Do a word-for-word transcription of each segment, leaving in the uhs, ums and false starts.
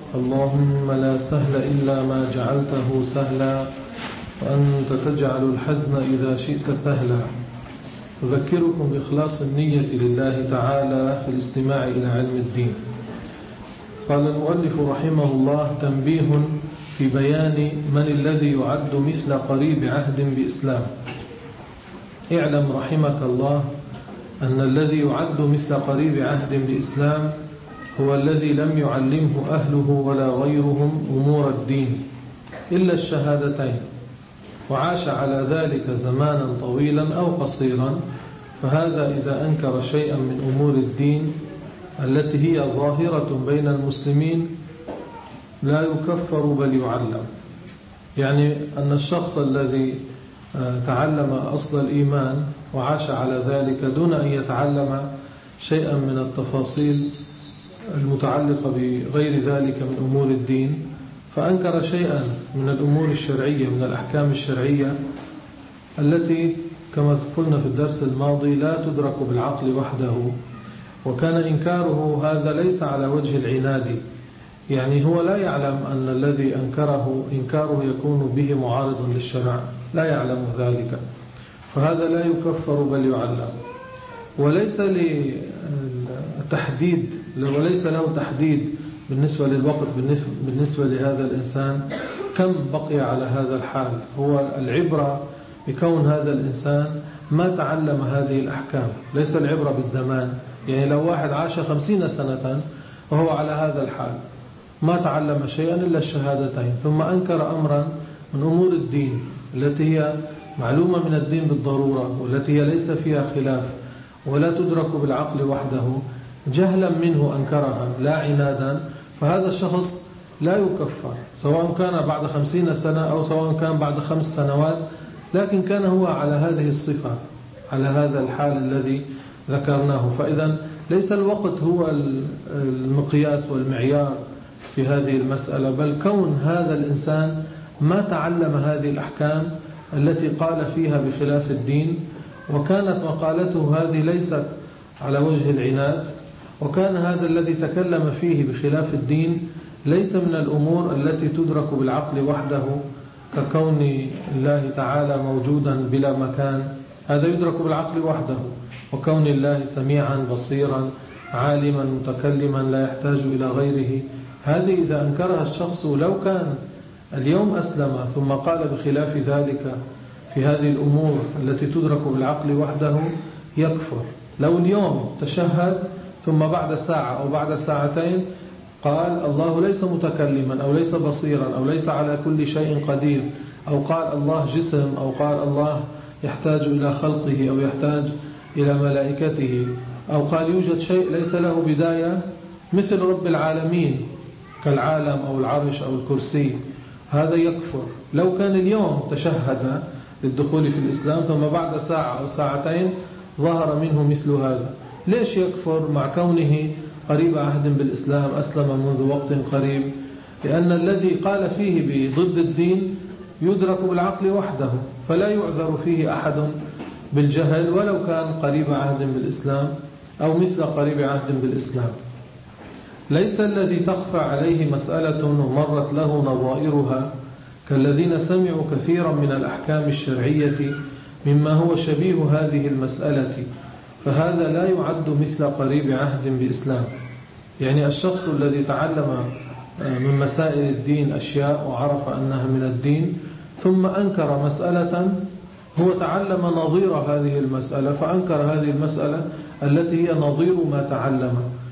اللهم لا سهل إلا ما جعلته سهلا وأنت تجعل الحزن إذا شئت سهلا. أذكركم بإخلاص النية لله تعالى في الاستماع إلى علم الدين. قال المؤلف رحمه الله: تنبيه في بيان من الذي يعد مثل قريب عهد بإسلام. اعلم رحمك الله أن الذي يعد مثل قريب عهد بإسلام هو الذي لم يعلمه أهله ولا غيرهم أمور الدين إلا الشهادتين، وعاش على ذلك زمانا طويلا أو قصيرا، فهذا إذا أنكر شيئا من أمور الدين التي هي ظاهرة بين المسلمين لا يكفر بل يعلم. يعني أن الشخص الذي تعلم أصل الإيمان وعاش على ذلك دون أن يتعلم شيئا من التفاصيل المتعلقة بغير ذلك من أمور الدين، فأنكر شيئا من الأمور الشرعية من الأحكام الشرعية التي كما قلنا في الدرس الماضي لا تدرك بالعقل وحده، وكان إنكاره هذا ليس على وجه العناد، يعني هو لا يعلم أن الذي أنكره إنكاره يكون به معارضا للشرع، لا يعلم ذلك، فهذا لا يكفر بل يعلم. وليس لتحديد وليس له تحديد بالنسبة للوقت بالنسبة لهذا الإنسان كم بقي على هذا الحال. هو العبرة بكون هذا الإنسان ما تعلم هذه الأحكام، ليس العبرة بالزمان. يعني لو واحد عاش خمسين سنة وهو على هذا الحال ما تعلم شيئا إلا الشهادتين، ثم أنكر أمرا من أمور الدين التي هي معلومة من الدين بالضرورة والتي هي ليس فيها خلاف ولا تدرك بالعقل وحده، جهلا منه أنكرها لا عنادا، فهذا الشخص لا يكفر سواء كان بعد خمسين سنة أو سواء كان بعد خمس سنوات، لكن كان هو على هذه الصفة على هذا الحال الذي ذكرناه. فإذا ليس الوقت هو المقياس والمعيار في هذه المسألة، بل كون هذا الإنسان ما تعلم هذه الأحكام التي قال فيها بخلاف الدين، وكانت مقالته هذه ليست على وجه العناد، وكان هذا الذي تكلم فيه بخلاف الدين ليس من الأمور التي تدرك بالعقل وحده ككون الله تعالى موجودا بلا مكان، هذا يدرك بالعقل وحده، وكون الله سميعا بصيرا عالما متكلما لا يحتاج إلى غيره، هذه إذا أنكرها الشخص لو كان اليوم أسلم ثم قال بخلاف ذلك في هذه الأمور التي تدرك بالعقل وحده يكفر. لو اليوم تشهد ثم بعد ساعة أو بعد ساعتين قال الله ليس متكلما أو ليس بصيرا أو ليس على كل شيء قدير، أو قال الله جسم، أو قال الله يحتاج إلى خلقه أو يحتاج إلى ملائكته، أو قال يوجد شيء ليس له بداية مثل رب العالمين كالعالم أو العرش أو الكرسي، هذا يكفر. لو كان اليوم تشهد للدخول في الإسلام ثم بعد ساعة أو ساعتين ظهر منه مثل هذا، ليش يكفر مع كونه قريب عهد بالإسلام أسلم منذ وقت قريب؟ لأن الذي قال فيه بضد الدين يدرك بالعقل وحده، فلا يعذر فيه أحد بالجهل ولو كان قريب عهد بالإسلام أو مثل قريب عهد بالإسلام. ليس الذي تخفى عليه مسألة ومرت له نظائرها كالذين سمعوا كثيرا من الأحكام الشرعية مما هو شبيه هذه المسألة، فهذا لا يعد مثل قريب عهد بإسلام. يعني الشخص الذي تعلم من مسائل الدين أشياء وعرف أنها من الدين ثم أنكر مسألة هو تعلم نظير هذه المسألة، فأنكر هذه المسألة التي هي نظير ما تعلم،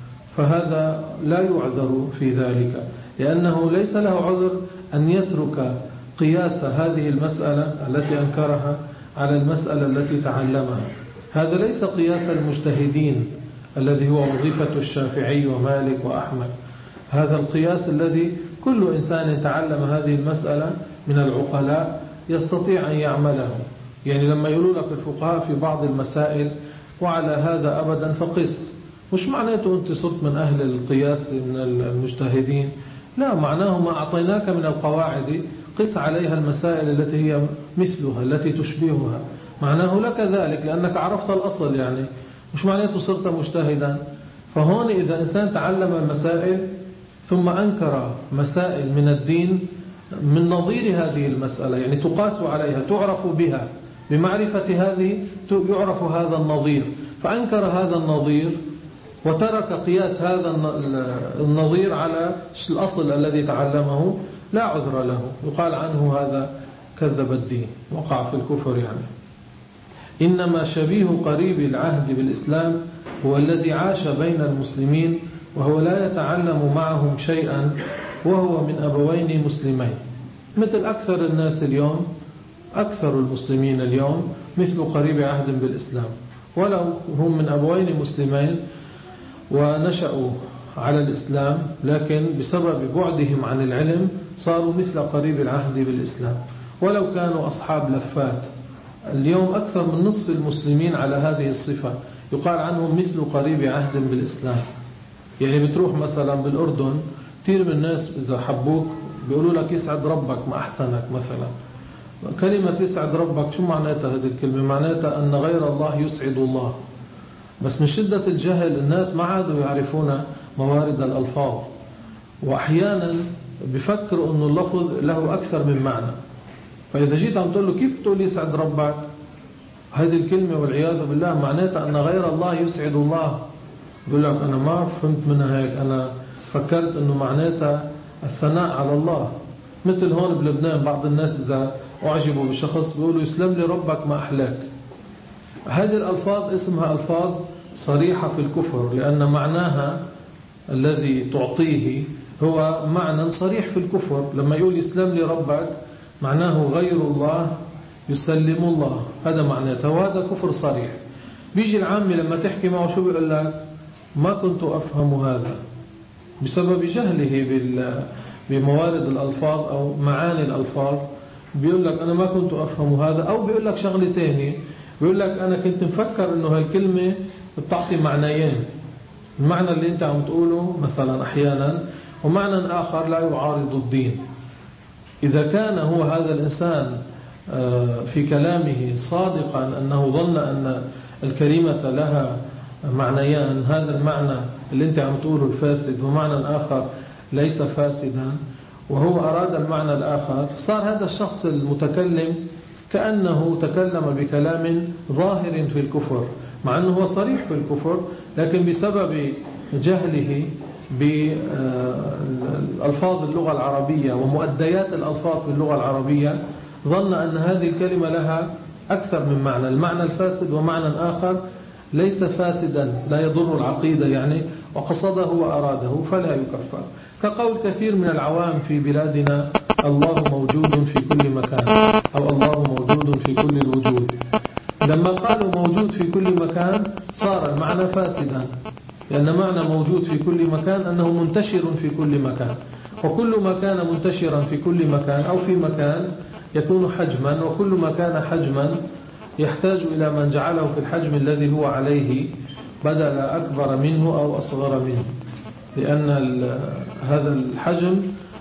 فهذا لا يعذر في ذلك، لأنه ليس له عذر أن يترك قياس هذه المسألة التي أنكرها على المسألة التي تعلمها. هذا ليس قياس المجتهدين الذي هو وظيفة الشافعي ومالك وأحمد، هذا القياس الذي كل إنسان تعلم هذه المسألة من العقلاء يستطيع أن يعمله. يعني لما يقولوا لك الفقهاء في بعض المسائل وعلى هذا أبدا فقس، مش معناته أنت صرت من أهل القياس من المجتهدين، لا، معناه ما أعطيناك من القواعد قس عليها المسائل التي هي مثلها التي تشبهها، معناه لك ذلك لأنك عرفت الأصل، يعني مش معناته صرت مجتهدا. فهون إذا إنسان تعلم المسائل ثم أنكر مسائل من الدين من نظير هذه المسألة، يعني تقاس عليها، تعرف بها، بمعرفة هذه يعرف هذا النظير، فأنكر هذا النظير وترك قياس هذا النظير على الأصل الذي تعلمه، لا عذر له، يقال عنه هذا كذب الدين، وقع في الكفر. يعني إنما شبيه قريب العهد بالإسلام هو الذي عاش بين المسلمين وهو لا يتعلم معهم شيئا وهو من أبوين مسلمين، مثل أكثر الناس اليوم، أكثر المسلمين اليوم مثل قريب عهد بالإسلام، ولو هم من أبوين مسلمين ونشأوا على الإسلام، لكن بسبب بعدهم عن العلم صاروا مثل قريب العهد بالإسلام، ولو كانوا أصحاب لفات. اليوم أكثر من نصف المسلمين على هذه الصفة، يقال عنهم مثل قريب عهد بالإسلام. يعني بتروح مثلا بالأردن، كثير من الناس إذا حبوك بيقولوا لك يسعد ربك ما أحسنك مثلا. كلمة يسعد ربك شو معناتها هذه الكلمة؟ معناتها أن غير الله يسعد الله، بس من شدة الجهل الناس ما عادوا يعرفون موارد الألفاظ، وأحيانا بفكروا أن اللفظ له أكثر من معنى. فإذا جيت عم تقول له كيف تقول يسعد ربك، هذه الكلمة والعياذ بالله معناتها أن غير الله يسعد الله، يقول لك أنا ما فهمت منها هيك، أنا فكرت أنه معناتها الثناء على الله. مثل هون بلبنان بعض الناس إذا أعجبوا بشخص بيقولوا يسلم لي ربك ما أحلاك. هذه الألفاظ اسمها ألفاظ صريحة في الكفر، لأن معناها الذي تعطيه هو معنى صريح في الكفر. لما يقول يسلم لي ربك معناه غير الله يسلم الله، هذا معناته، وهذا كفر صريح. بيجي العامي لما تحكي معه شو بيقول لك؟ ما كنت أفهم هذا، بسبب جهله بموارد الألفاظ أو معاني الألفاظ. بيقول لك أنا ما كنت أفهم هذا، أو بيقول لك شغلة تاني، بيقول لك أنا كنت مفكر إنه هالكلمة بتعطي معنيين، المعنى اللي أنت عم تقوله مثلا أحيانا، ومعنى آخر لا يعارض الدين. إذا كان هو هذا الإنسان في كلامه صادقا أنه ظن أن الكلمة لها معنيان، هذا المعنى اللي أنت عم تقوله الفاسد ومعنى آخر ليس فاسدا، وهو أراد المعنى الآخر، صار هذا الشخص المتكلم كأنه تكلم بكلام ظاهر في الكفر، مع أنه هو صريح في الكفر، لكن بسبب جهله بألفاظ اللغة العربية ومؤديات الألفاظ في اللغة العربية ظن أن هذه الكلمة لها أكثر من معنى، المعنى الفاسد ومعنى آخر ليس فاسدا لا يضر العقيدة يعني، وقصده وأراده فلا يكفر. كقول كثير من العوام في بلادنا الله موجود في كل مكان، أو الله موجود في كل الوجود. لما قالوا موجود في كل مكان صار المعنى فاسدا، لأن معنى موجود في كل مكان أنه منتشر في كل مكان، وكل ما كان منتشرا في كل مكان أو في مكان يكون حجما، وكل ما كان حجما يحتاج إلى من جعله في الحجم الذي هو عليه بدل أكبر منه أو أصغر منه، لأن هذا الحجم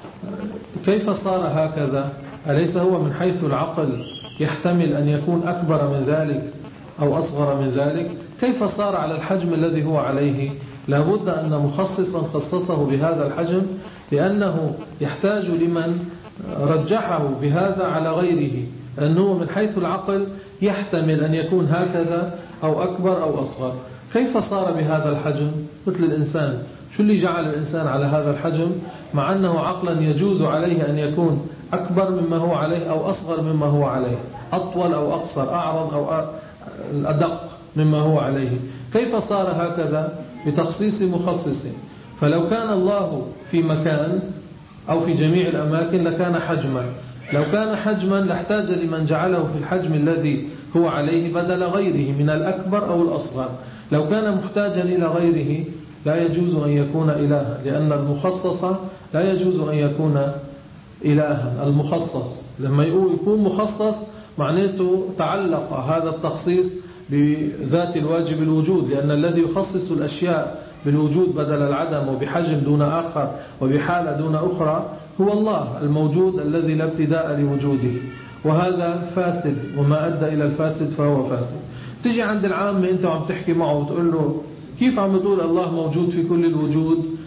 كيف صار هكذا؟ أليس هو من حيث العقل يحتمل أن يكون أكبر من ذلك أو أصغر من ذلك؟ كيف صار على الحجم الذي هو عليه؟ لابد أن مخصصا خصصه بهذا الحجم، لأنه يحتاج لمن رجحه بهذا على غيره، أنه من حيث العقل يحتمل أن يكون هكذا أو أكبر أو أصغر. كيف صار بهذا الحجم؟ مثل الإنسان، شو اللي جعل الإنسان على هذا الحجم مع أنه عقلا يجوز عليه أن يكون أكبر مما هو عليه أو أصغر مما هو عليه، أطول أو أقصر، أعرض أو أدق مما هو عليه؟ كيف صار هكذا؟ بتخصيص مخصص. فلو كان الله في مكان أو في جميع الأماكن لكان حجما، لو كان حجما لاحتاج لمن جعله في الحجم الذي هو عليه بدل غيره من الأكبر أو الأصغر. لو كان محتاجا إلى غيره لا يجوز أن يكون إلها، لأن المخصص لا يجوز أن يكون إلها. المخصص لما يكون مخصص معناته تعلق هذا التخصيص بذات الواجب الوجود، لأن الذي يخصص الأشياء بالوجود بدل العدم وبحجم دون آخر وبحالة دون أخرى هو الله الموجود الذي لا ابتداء لوجوده، وهذا فاسد، وما أدى إلى الفاسد فهو فاسد. تجي عند العامة أنت وعم تحكي معه وتقول له كيف عم تقول الله موجود في كل الوجود؟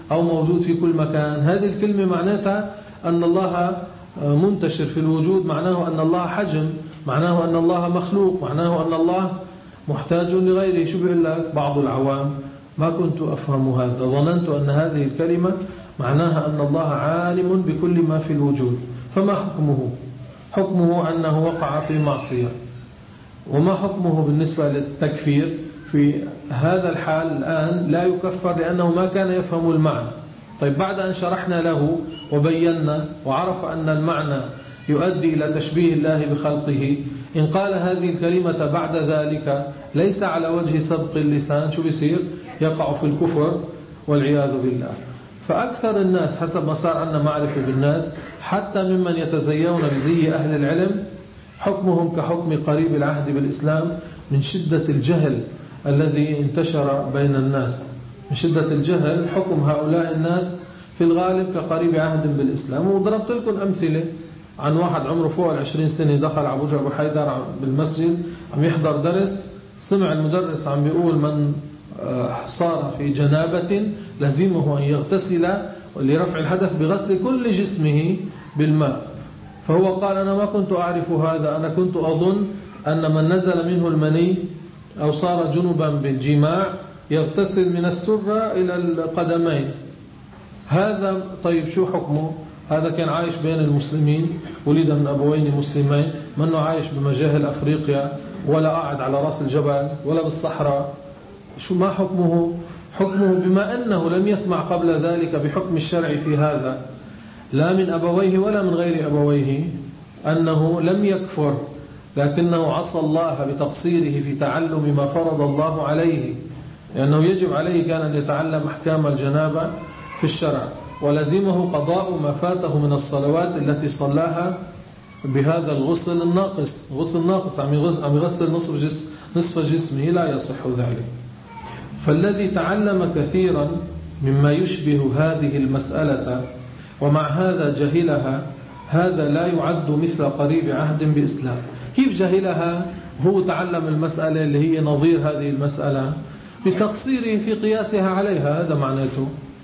أو موجود في كل مكان. هذه الكلمة معناتها أن الله منتشر في الوجود، معناه أن الله حجم، معناه أن الله مخلوق، معناه أن الله محتاج لغيره. شو بيقول لك بعض العوام؟ ما كنت أفهم هذا، ظننت أن هذه الكلمة معناها أن الله عالم بكل ما في الوجود. فما حكمه؟ حكمه أنه وقع في معصية. وما حكمه بالنسبة للتكفير؟ في هذا الحال الآن لا يكفر لأنه ما كان يفهم المعنى. طيب بعد أن شرحنا له وبينا وعرف أن المعنى يؤدي إلى تشبيه الله بخلقه، إن قال هذه الكلمة بعد ذلك ليس على وجه سبق اللسان، شو بيصير؟ يقع في الكفر والعياذ بالله. فأكثر الناس حسب ما صار عندنا معرفة بالناس، حتى ممن يتزيون بزي أهل العلم، حكمهم كحكم قريب العهد بالإسلام من شدة الجهل الذي انتشر بين الناس. من شدة الجهل حكم هؤلاء الناس في الغالب كقريب عهد بالإسلام. وضربت لكم أمثلة عن واحد عمره فوق العشرين سنة دخل على أبو أبو حيدر بالمسجد عم يحضر درس، سمع المدرس عم بيقول من صار في جنابة لزمه أن يغتسل لرفع الحدث بغسل كل جسمه بالماء. فهو قال أنا ما كنت أعرف هذا، أنا كنت أظن أن من نزل منه المني أو صار جنبا بالجماع يغتسل من السرة إلى القدمين. هذا طيب شو حكمه؟ هذا كان عايش بين المسلمين، ولد من أبوين مسلمين، منه عايش بمجاهل أفريقيا ولا قاعد على رأس الجبل ولا بالصحراء. شو ما حكمه؟ حكمه بما أنه لم يسمع قبل ذلك بحكم الشرع في هذا لا من أبويه ولا من غير أبويه، أنه لم يكفر، لكنه عصى الله بتقصيره في تعلم ما فرض الله عليه، لأنه يجب عليه كان أن يتعلم أحكام الجنابة في الشرع، ولزمه قضاء ما فاته من الصلوات التي صلاها بهذا الغسل الناقص. غسل ناقص عم يغسل نصف جسم نصف جسمه، لا يصح ذلك. فالذي تعلم كثيرا مما يشبه هذه المسألة ومع هذا جهلها، هذا لا يعد مثل قريب عهد بإسلام. كيف جهلها؟ هو تعلم المسألة اللي هي نظير هذه المسألة بتقصيره في قياسها عليها، هذا معناته.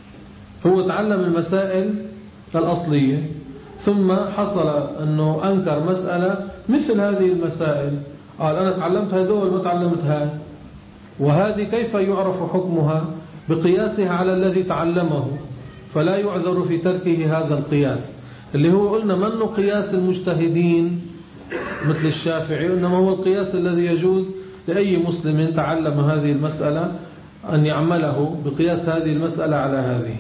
هو تعلم المسائل الأصلية ثم حصل أنه أنكر مسألة مثل هذه المسائل، قال أنا تعلمت هذول ما تعلمت هذا، وهذه كيف يعرف حكمها؟ بقياسها على الذي تعلمه، فلا يعذر في تركه هذا القياس اللي هو قلنا منه قياس المجتهدين مثل الشافعي، إنما هو القياس الذي يجوز لأي مسلم تعلم هذه المسألة أن يعمله بقياس هذه المسألة على هذه.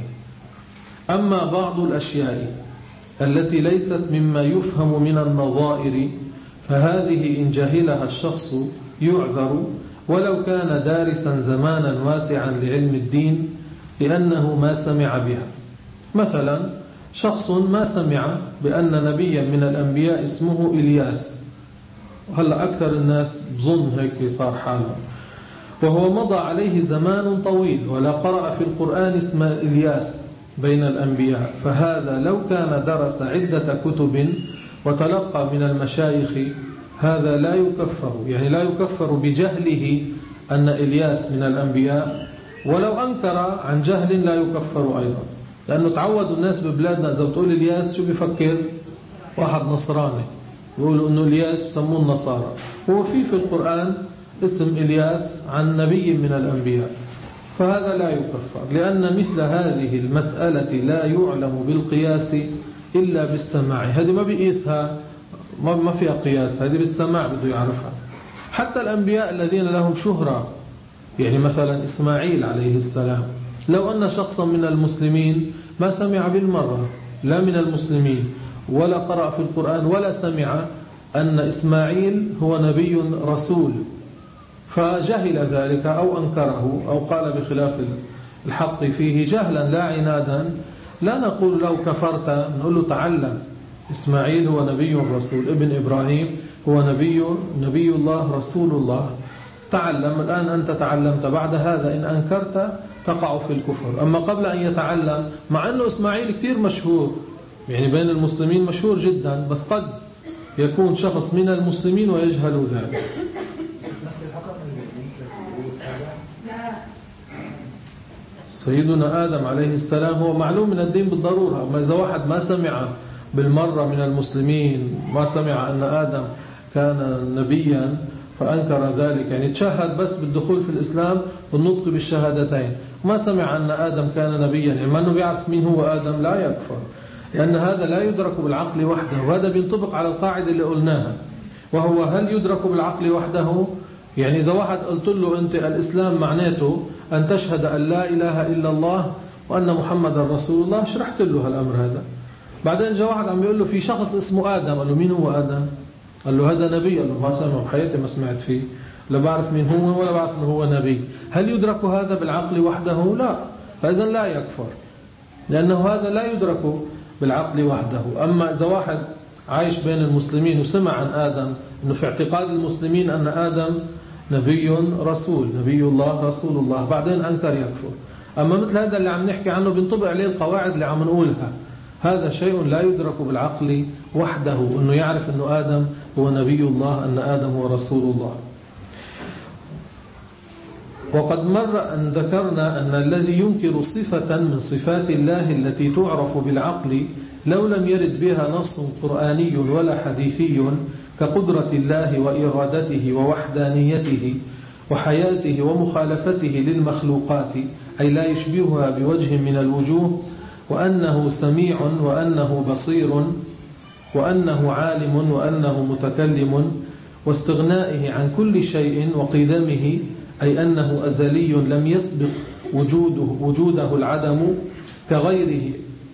أما بعض الأشياء التي ليست مما يفهم من النظائر فهذه إن جهلها الشخص يعذر ولو كان دارسا زمانا واسعا لعلم الدين، لأنه ما سمع بها. مثلا شخص ما سمع بأن نبيا من الأنبياء اسمه إلياس، وهلأ أكثر الناس بظن هيك صار حاله، وهو مضى عليه زمان طويل ولا قرأ في القرآن اسم إلياس بين الأنبياء، فهذا لو كان درس عدة كتب وتلقى من المشايخ هذا لا يكفر، يعني لا يكفر بجهله أن إلياس من الأنبياء، ولو أنكر عن جهل لا يكفر أيضا، لأنه تعود الناس ببلادنا إذا بتقول إلياس شو بيفكر؟ واحد نصراني، يقولوا أنه إلياس بسموه النصارى. هو في في القرآن اسم إلياس عن نبي من الأنبياء، فهذا لا يكفر، لأن مثل هذه المسألة لا يعلم بالقياس إلا بالسماع. هذه ما بيقيسها، ما فيها قياس، هذه بالسماع بده يعرفها. حتى الأنبياء الذين لهم شهرة، يعني مثلا إسماعيل عليه السلام، لو أن شخصا من المسلمين ما سمع بالمرة لا من المسلمين ولا قرأ في القرآن ولا سمع أن إسماعيل هو نبي رسول، فجهل ذلك أو أنكره أو قال بخلاف الحق فيه جهلا لا عنادا، لا نقول له كفرت، نقول له تعلم. إسماعيل هو نبي رسول، ابن إبراهيم هو نبي نبي الله رسول الله، تعلم. الآن أنت تعلمت، بعد هذا إن أنكرت تقع في الكفر. أما قبل أن يتعلم، مع أنه إسماعيل كثير مشهور، يعني بين المسلمين مشهور جدا، بس قد يكون شخص من المسلمين ويجهل ذلك. سيدنا آدم عليه السلام هو معلوم من الدين بالضرورة. أما إذا واحد ما سمع بالمرة من المسلمين، ما سمع أن آدم كان نبيا فأنكر ذلك، يعني تشهد بس بالدخول في الإسلام والنطق بالشهادتين، ما سمع أن آدم كان نبيا، يعني ما أنه بيعرف مين هو آدم، لا يكفر، لأن هذا لا يدرك بالعقل وحده. وهذا بينطبق على القاعدة اللي قلناها، وهو هل يدرك بالعقل وحده؟ يعني إذا واحد قلت له أنت الإسلام معناته أن تشهد أن لا إله إلا الله وأن محمد رسول الله، شرحت له هالأمر هذا. بعدين جاء واحد عم يقول له في شخص اسمه آدم، قال له مين هو آدم؟ قال له هذا نبي. قال له ما سمع بحياتي، ما سمعت فيه، لا بعرف مين هو ولا بعرف انه هو نبي. هل يدرك هذا بالعقل وحده؟ لا. فإذا لا يكفر، لأنه هذا لا يدرك بالعقل وحده. أما إذا واحد عايش بين المسلمين وسمع عن آدم، أنه في اعتقاد المسلمين أن آدم نبي رسول، نبي الله رسول الله، بعدين أنكر، يكفر. أما مثل هذا اللي عم نحكي عنه بنطبق عليه القواعد اللي عم نقولها، هذا شيء لا يدرك بالعقل وحده، أنه يعرف أنه آدم هو نبي الله، أن آدم هو رسول الله. وقد مر أن ذكرنا أن الذي ينكر صفة من صفات الله التي تعرف بالعقل لو لم يرد بها نص قرآني ولا حديثي كقدرة الله وإرادته ووحدانيته وحياته ومخالفته للمخلوقات، أي لا يشبهها بوجه من الوجوه، وأنه سميع وأنه بصير وأنه عالم وأنه متكلم، واستغنائه عن كل شيء وقدمه، أي أنه أزلي لم يسبق وجوده, وجوده العدم كغيره،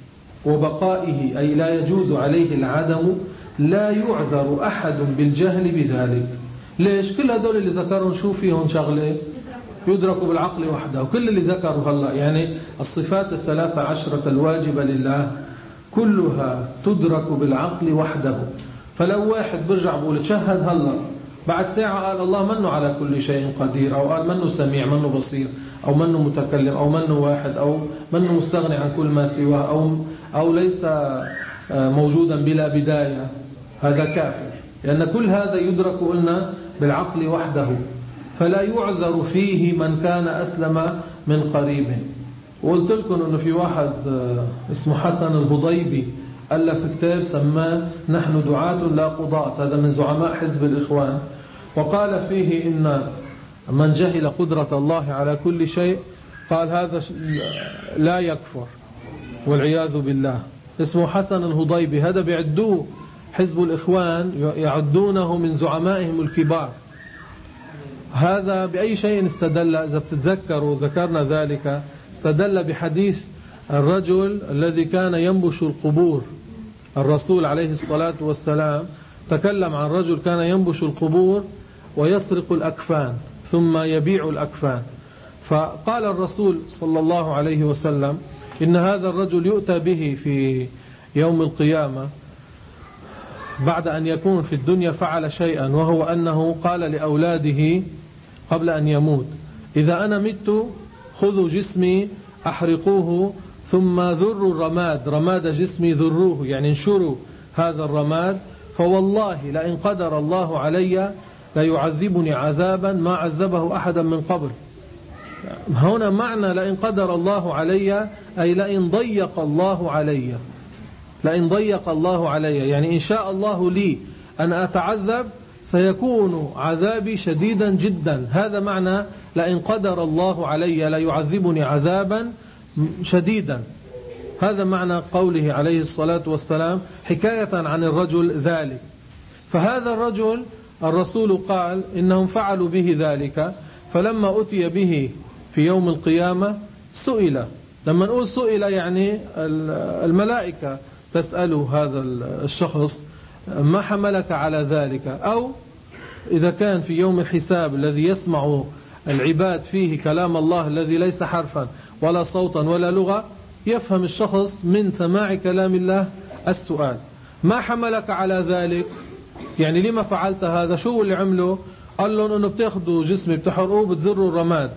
وبقائه أي لا يجوز عليه العدم، لا يعذر أحد بالجهل بذلك. ليش؟ كل هذول اللي ذكرهم شو فيهم شغلة يدركوا بالعقل وحده، وكل اللي ذكروا هلا يعني الصفات الثلاثة عشرة الواجبة لله كلها تدرك بالعقل وحده. فلو واحد برجع بقول تشهد هلا، بعد ساعة قال الله منه على كل شيء قدير، أو قال منه سميع، منه بصير، أو منه متكلم، أو منه واحد، أو منه مستغني عن كل ما سواه، أو, أو ليس موجودا بلا بداية، هذا كافر، لأن كل هذا يدرك قلنا بالعقل وحده، فلا يعذر فيه من كان أسلم من قريب. وقلت لكم أنه في واحد اسمه حسن الهضيبي ألف كتاب سماه نحن دعاة لا قضاة، هذا من زعماء حزب الإخوان، وقال فيه إن من جهل قدرة الله على كل شيء قال هذا لا يكفر والعياذ بالله. اسمه حسن الهضيبي، هذا بيعدوه حزب الإخوان، يعدونه من زعمائهم الكبار. هذا بأي شيء استدل؟ إذا بتتذكروا ذكرنا ذلك، استدل بحديث الرجل الذي كان ينبش القبور. الرسول عليه الصلاة والسلام تكلم عن رجل كان ينبش القبور ويسرق الأكفان ثم يبيع الأكفان، فقال الرسول صلى الله عليه وسلم إن هذا الرجل يؤتى به في يوم القيامة بعد أن يكون في الدنيا فعل شيئا، وهو أنه قال لأولاده قبل أن يموت إذا أنا مت خذوا جسمي أحرقوه ثم ذروا الرماد، رماد جسمي ذروه، يعني انشروا هذا الرماد، فوالله لئن قدر الله علي ليعذبني عذابا ما عذبه أحدا من قبل. هنا معنى لئن قدر الله علي أي لئن ضيق الله علي، لئن ضيق الله علي يعني إن شاء الله لي أن أتعذب سيكون عذابي شديدا جدا. هذا معنى لئن قدر الله علي لا يعذبني عذابا شديدا، هذا معنى قوله عليه الصلاة والسلام حكاية عن الرجل ذلك. فهذا الرجل الرسول قال إنهم فعلوا به ذلك، فلما أتي به في يوم القيامة سئل، لما نقول سئل يعني الملائكة تسأل هذا الشخص ما حملك على ذلك، أو إذا كان في يوم الحساب الذي يسمع العباد فيه كلام الله الذي ليس حرفا ولا صوتا ولا لغة، يفهم الشخص من سماع كلام الله السؤال ما حملك على ذلك، يعني لما فعلت هذا، شو اللي عمله؟ قال لهم أنه بتاخذوا جسمي بتحرقوه بتزروا الرماد.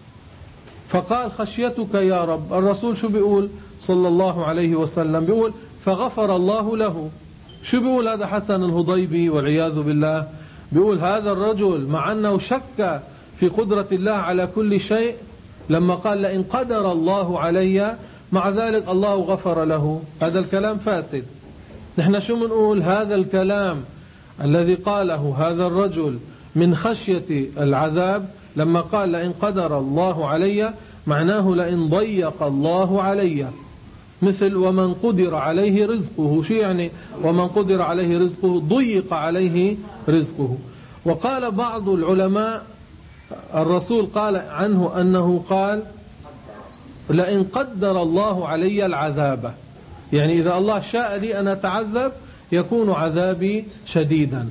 فقال خشيتك يا رب. الرسول شو بيقول صلى الله عليه وسلم؟ بيقول فغفر الله له. شو بيقول هذا حسن الهضيبي والعياذ بالله؟ بيقول هذا الرجل مع أنه شك في قدرة الله على كل شيء لما قال لئن قدر الله علي، مع ذلك الله غفر له. هذا الكلام فاسد. نحن شو منقول؟ هذا الكلام الذي قاله هذا الرجل من خشية العذاب، لما قال لئن قدر الله علي، معناه لئن ضيق الله علي، مثل ومن قدر عليه رزقه. شو يعني ومن قدر عليه رزقه؟ ضيق عليه رزقه. وقال بعض العلماء الرسول قال عنه أنه قال لئن قدر الله علي العذاب، يعني إذا الله شاء لي أن أتعذب يكون عذابي شديدا.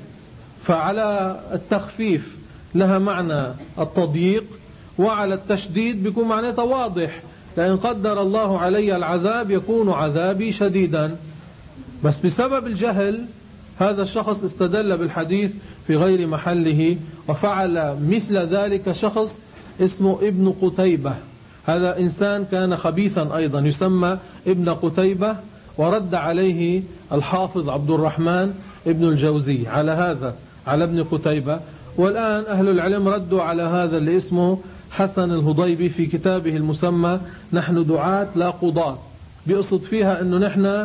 فعلى التخفيف لها معنى التضييق، وعلى التشديد بيكون معناتها واضح، لئن قدر الله علي العذاب يكون عذابي شديدا. بس بسبب الجهل هذا الشخص استدل بالحديث في غير محله، وفعل مثل ذلك شخص اسمه ابن قتيبة. هذا إنسان كان خبيثا أيضا يسمى ابن قتيبة، ورد عليه الحافظ عبد الرحمن ابن الجوزي على هذا، على ابن قتيبة. والآن أهل العلم ردوا على هذا اللي اسمه حسن الهضيبي في كتابه المسمى نحن دعاة لا قضاة، بيقصد فيها أنه نحن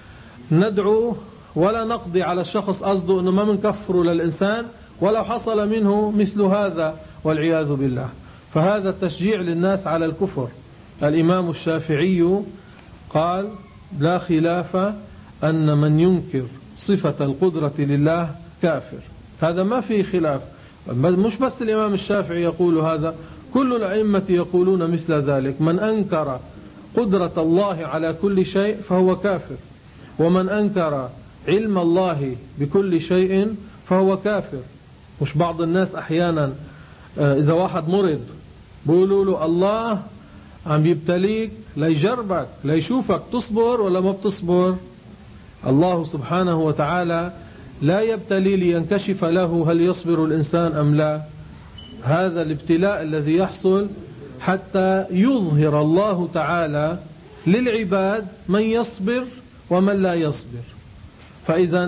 ندعو ولا نقضي على الشخص، قصده أنه ما منكفره للإنسان ولو حصل منه مثل هذا والعياذ بالله. فهذا التشجيع للناس على الكفر. الإمام الشافعي قال لا خلاف أن من ينكر صفة القدرة لله كافر. هذا ما فيه خلاف، مش بس الإمام الشافعي يقول هذا، كل الأئمة يقولون مثل ذلك. من أنكر قدرة الله على كل شيء فهو كافر، ومن أنكر علم الله بكل شيء فهو كافر. مش بعض الناس أحيانا إذا واحد مرض بيقولوا له الله عم يبتليك ليجربك ليشوفك تصبر ولا ما بتصبر. الله سبحانه وتعالى لا يبتلي لينكشف له هل يصبر الإنسان أم لا. هذا الابتلاء الذي يحصل حتى يظهر الله تعالى للعباد من يصبر ومن لا يصبر. فإذا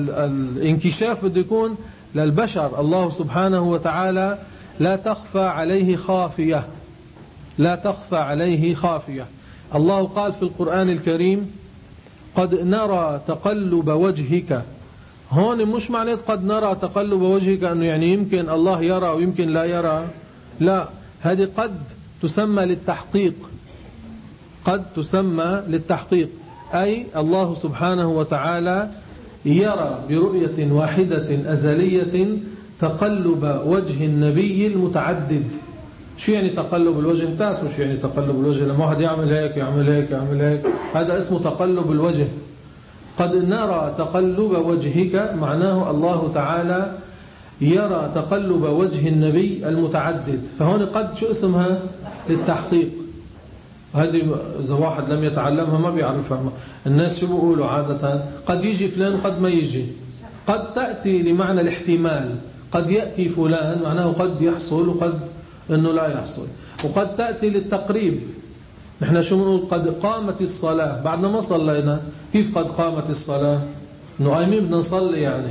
الانكشاف بده يكون للبشر. الله سبحانه وتعالى لا تخفى عليه خافية، لا تخفى عليه خافية. الله قال في القرآن الكريم قد نرى تقلب وجهك. هون مش معنى قد نرى تقلب وجهك أنه يعني يمكن الله يرى ويمكن لا يرى، لا، هذه قد تسمى للتحقيق، قد تسمى للتحقيق، أي الله سبحانه وتعالى يرى برؤية واحدة أزلية تقلب وجه النبي المتعدد. شو يعني تقلب الوجه؟ بتاعته شو يعني تقلب الوجه؟ لما واحد يعمل هيك يعمل هيك يعمل هيك، هذا اسمه تقلب الوجه. قد نرى تقلب وجهك معناه الله تعالى يرى تقلب وجه النبي المتعدد. فهون قد شو اسمها؟ للتحقيق. هذه إذا واحد لم يتعلمها ما بيعرفها. الناس شو بيقولوا عادة؟ قد يجي فلان قد ما يجي. قد تأتي لمعنى الاحتمال، قد يأتي فلان معناه قد يحصل وقد أنه لا يحصل. وقد تأتي للتقريب. نحن شو بنقول؟ قد قامت الصلاة بعدنا ما صلينا. كيف قد قامت الصلاة؟ إنه قايمين بدنا نصلي يعني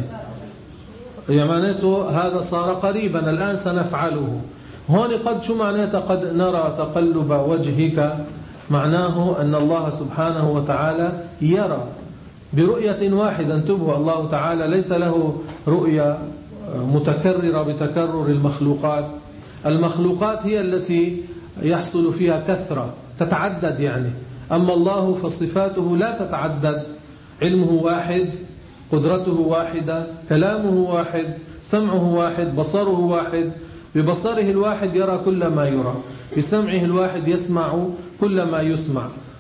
يعني معناته هذا صار قريبا الآن سنفعله. هون قد شو معناته؟ قد نرى تقلب وجهك معناه أن الله سبحانه وتعالى يرى برؤية واحدة. انتبهوا، الله تعالى ليس له رؤية متكررة بتكرر المخلوقات. المخلوقات هي التي يحصل فيها كثرة تتعدد يعني، أما الله فصفاته لا تتعدد. علمه واحد، قدرته واحدة، كلامه واحد، سمعه واحد، بصره واحد. ببصره الواحد يرى كل ما يرى، بسمعه الواحد يسمع كل ما يسمع،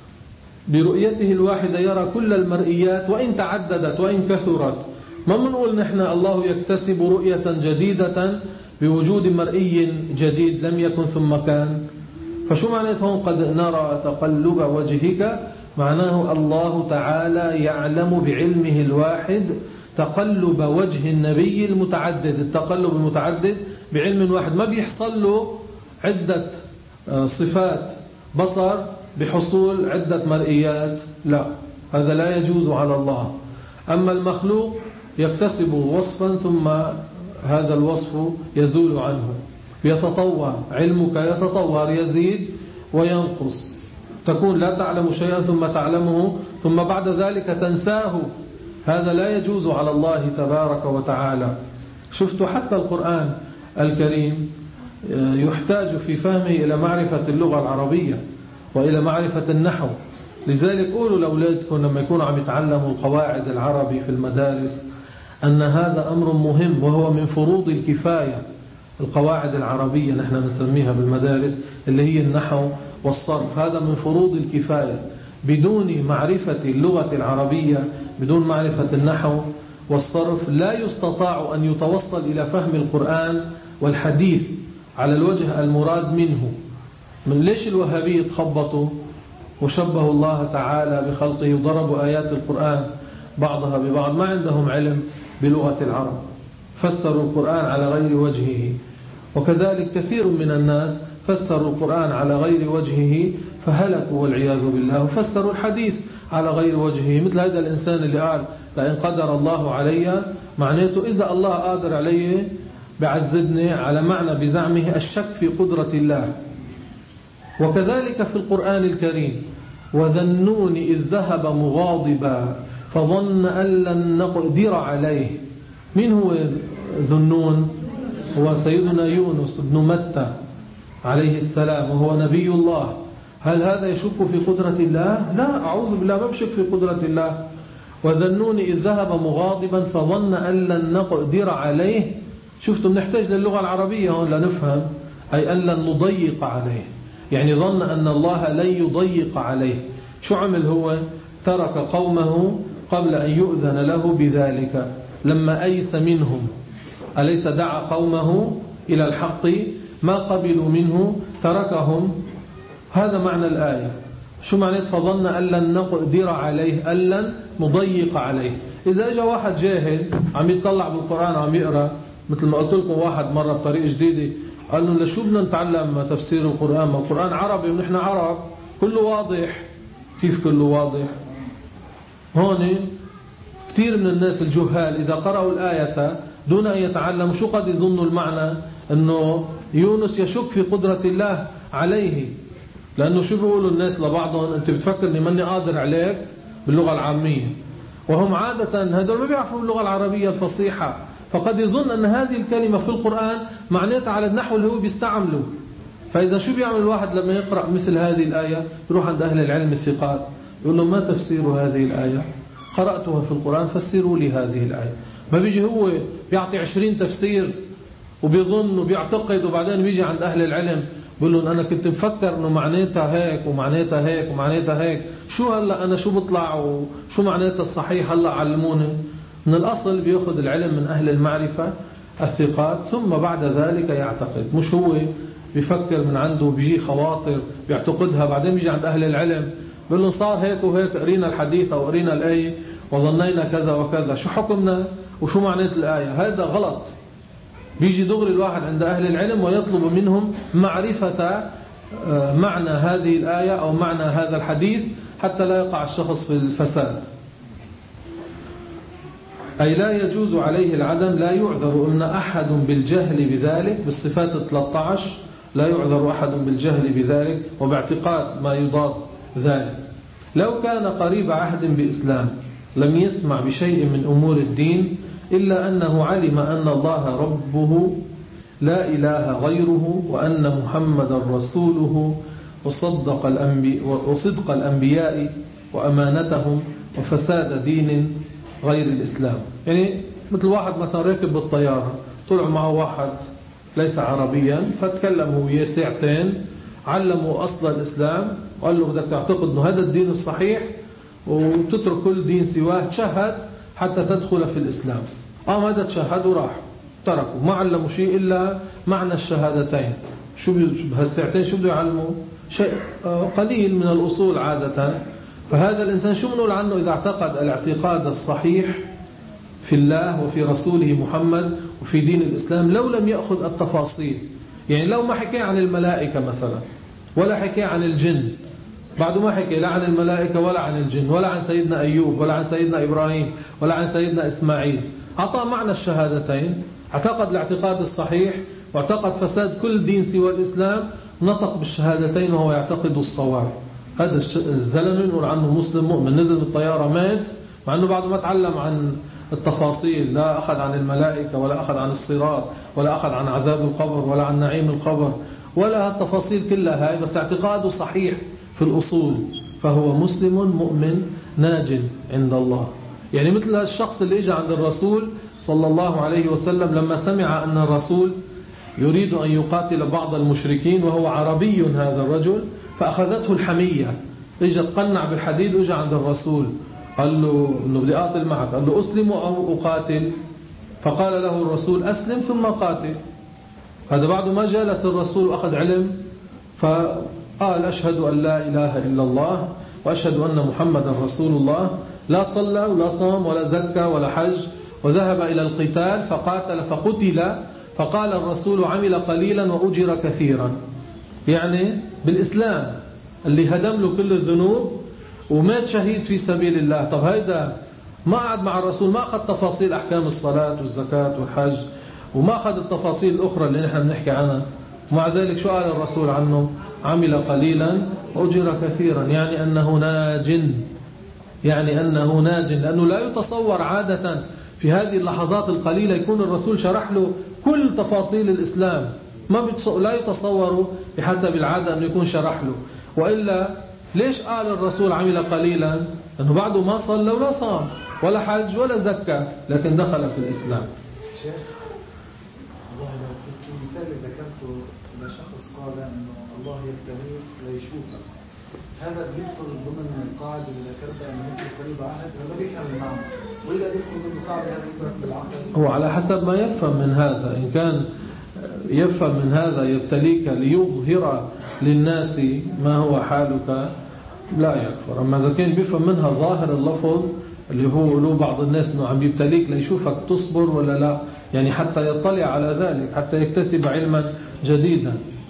برؤيته الواحدة يرى كل المرئيات وإن تعددت وإن كثرت. ما منقول نحن الله يكتسب رؤية جديدة بوجود مرئي جديد لم يكن ثم كان. فشو معناته قد نرى تقلب وجهك؟ معناه الله تعالى يعلم بعلمه الواحد تقلب وجه النبي المتعدد. التقلب المتعدد بعلم واحد، ما بيحصل له عدة صفات بصر بحصول عدة مرئيات، لا، هذا لا يجوز على الله. أما المخلوق يكتسب وصفا ثم هذا الوصف يزول عنه، يتطور، علمك يتطور يزيد وينقص، تكون لا تعلم شيئا ثم تعلمه ثم بعد ذلك تنساه، هذا لا يجوز على الله تبارك وتعالى. شفتوا حتى القرآن الكريم يحتاج في فهمه إلى معرفة اللغة العربية وإلى معرفة النحو. لذلك قولوا لأولادكم لما يكونوا عم يتعلموا القواعد العربي في المدارس أن هذا أمر مهم وهو من فروض الكفاية. القواعد العربية نحن نسميها بالمدارس اللي هي النحو والصرف، هذا من فروض الكفاية. بدون معرفة اللغة العربية، بدون معرفة النحو والصرف، لا يستطاع أن يتوصل إلى فهم القرآن والحديث على الوجه المراد منه. من ليش الوهابية تخبطوا وشبهوا الله تعالى بخلقه وضربوا آيات القرآن بعضها ببعض؟ ما عندهم علم بلغة العرب، فسروا القرآن على غير وجهه. وكذلك كثير من الناس فسروا القرآن على غير وجهه فهلكوا والعياذ بالله، وفسروا الحديث على غير وجهه. مثل هذا الإنسان اللي قال لئن قدر الله علي، معناته إذا الله قادر علي بعذبني، على معنى بزعمه الشك في قدرة الله. وكذلك في القرآن الكريم وذا النون إذ ذهب مغاضبا فظن أن لن نقدر عليه. من هو ذو النون؟ هو سيدنا يونس بن متى عليه السلام، وهو نبي الله. هل هذا يشك في قدرة الله؟ لا، أعوذ بالله، ما بشك في قدرة الله. وذا النون إذ ذهب مغاضبا فظن أن لن نقدر عليه. شفتوا بنحتاج للغة العربية هون لنفهم، أي أن لن نضيق عليه، يعني ظن أن الله لن يضيق عليه. شو عمل هو؟ ترك قومه قبل أن يؤذن له بذلك لما أيس منهم. أليس دعا قومه إلى الحق ما قبلوا منه تركهم؟ هذا معنى الآية. شو معنى فظن أن لن نقدر عليه، أن لن نضيق عليه؟ إذا اجى واحد جاهل عم يطلع بالقرآن عم يقرأ، مثل ما قلت لكم واحد مرة بطريقة جديدة قال له لشو بدنا نتعلم تفسير القرآن؟ ما القرآن عربي ونحن عرب، كله واضح. كيف كله واضح؟ هون كثير من الناس الجهال إذا قرأوا الآية دون أن يتعلموا شو قد يظنوا المعنى، أنه يونس يشك في قدرة الله عليه. لأنه شو بيقولوا الناس لبعضهم؟ أنت بتفكرني ماني قادر عليك باللغة العامية، وهم عادة هذول ما بيعرفوا اللغة العربية الفصيحة، فقد يظن أن هذه الكلمة في القرآن معناتها على النحو اللي هو بيستعمله. فإذا شو بيعمل الواحد لما يقرأ مثل هذه الآية؟ يروح عند أهل العلم الثقات يقول له ما تفسير هذه الآية؟ قرأتها في القرآن، فسروا لي هذه الآية. ما بيجي هو بيعطي عشرين تفسير وبيظن وبيعتقد، وبعدين بيجي عند أهل العلم بيقول لهم أنا كنت مفكر أنه معناتها هيك ومعناتها هيك ومعناتها هيك، شو هلأ أنا شو بطلع وشو معناتها الصحيح هلأ علموني. من الأصل بيأخذ العلم من أهل المعرفة الثقات، ثم بعد ذلك يعتقد. مش هو بيفكر من عنده بيجي خواطر بيعتقدها، بعدين بيجي عند أهل العلم بيقول له صار هيك وهيك، قرينا الحديث أو قرينا الآية وظنينا كذا وكذا، شو حكمنا وشو معنات الآية؟ هذا غلط. بيجي دغري الواحد عند أهل العلم ويطلب منهم معرفة معنى هذه الآية أو معنى هذا الحديث حتى لا يقع الشخص في الفساد. أي لا يجوز عليه العدم، لا يعذر أن أحد بالجهل بذلك. بالصفات ثلاثة عشر لا يعذر أحد بالجهل بذلك وباعتقاد ما يضاد ذلك. لو كان قريب عهد بإسلام لم يسمع بشيء من أمور الدين إلا أنه علم أن الله ربه لا إله غيره وأن محمد رسوله وصدق الأنبياء وصدق الأنبياء وأمانتهم وفساد دين غير الإسلام. يعني مثل واحد مثلا راكب بالطيارة طلع معه واحد ليس عربيا فتكلموا وياه ساعتين، علموا أصل الإسلام وقال له بدك تعتقد أنه هذا الدين الصحيح وتترك كل دين سواه، تشهد حتى تدخل في الإسلام. قام هذا تشهد وراح تركوا، ما علموا شيء إلا معنى الشهادتين. شو بهالساعتين شو بده يعلموا؟ شيء قليل من الأصول عادة. فهذا الإنسان شو بنقول عنه إذا اعتقد الاعتقاد الصحيح في الله وفي رسوله محمد وفي دين الإسلام لو لم يأخذ التفاصيل؟ يعني لو ما حكي عن الملائكة مثلا ولا حكي عن الجن، بعد ما حكي لا عن الملائكة ولا عن الجن ولا عن سيدنا أيوب ولا عن سيدنا إبراهيم ولا عن سيدنا إسماعيل، أعطى معنى الشهادتين، اعتقد الاعتقاد الصحيح واعتقد فساد كل دين سوى الإسلام، نطق بالشهادتين وهو يعتقد الصواب. هذا الزلمة نقول عنه مسلم مؤمن، نزل بالطيارة مات مع أنه بعد ما تعلم عن التفاصيل، لا أخذ عن الملائكة ولا أخذ عن الصراط ولا أخذ عن عذاب القبر ولا عن نعيم القبر ولا التفاصيل كلها هاي، بس اعتقاده صحيح في الأصول، فهو مسلم مؤمن ناج عند الله. يعني مثل الشخص اللي اجى عند الرسول صلى الله عليه وسلم لما سمع أن الرسول يريد أن يقاتل بعض المشركين وهو عربي هذا الرجل، فأخذته الحمية، اجى تقنع بالحديد واجى عند الرسول قال له انه بدي اقاتل معك، قال له اسلم او اقاتل؟ فقال له الرسول اسلم ثم قاتل. هذا بعد ما جلس الرسول واخذ علم، فقال اشهد ان لا اله الا الله واشهد ان محمدا رسول الله، لا صلى ولا صام ولا زكى ولا حج، وذهب الى القتال فقاتل فقتل، فقال الرسول عمل قليلا واجر كثيرا. يعني بالاسلام اللي هدم له كل الذنوب ومات شهيد في سبيل الله. طب هيدا ما قعد مع الرسول، ما أخذ تفاصيل أحكام الصلاة والزكاة والحج، وما أخذ التفاصيل الأخرى اللي نحن بنحكي عنها، ومع ذلك شو قال الرسول عنه؟ عمل قليلا وأجر كثيرا. يعني أنه ناج، يعني أنه ناج، لأنه لا يتصور عادة في هذه اللحظات القليلة يكون الرسول شرح له كل تفاصيل الإسلام، ما لا يتصور بحسب العادة أنه يكون شرح له. وإلا ليش قال الرسول عمل قليلا؟ لأنه بعده ما صلى ولا صام ولا حج ولا زكى، لكن دخل في الإسلام. شيخ الله يبارك فيك، مثال ذكرته لشخص قال أنه الله يبتليك ليشوفك، هذا بيدخل ضمن القاعدة اللي ذكرتها أنه ممكن فريضة عهد، ولا بيفهم المعنى؟ وإذا بيدخل ضمن القاعدة هذا يدرك بالعقل؟ هو على حسب ما يفهم من هذا. إن كان يفهم من هذا يبتليك ليظهر للناس ما هو حالك لا يكفر. أما إذا كان بيفهم منها ظاهر اللفظ اللي هو له بعض الناس أنه عم يبتليك ليشوفك تصبر ولا لا، يعني حتى يطلع على ذلك، حتى يكتسب علما جديدا.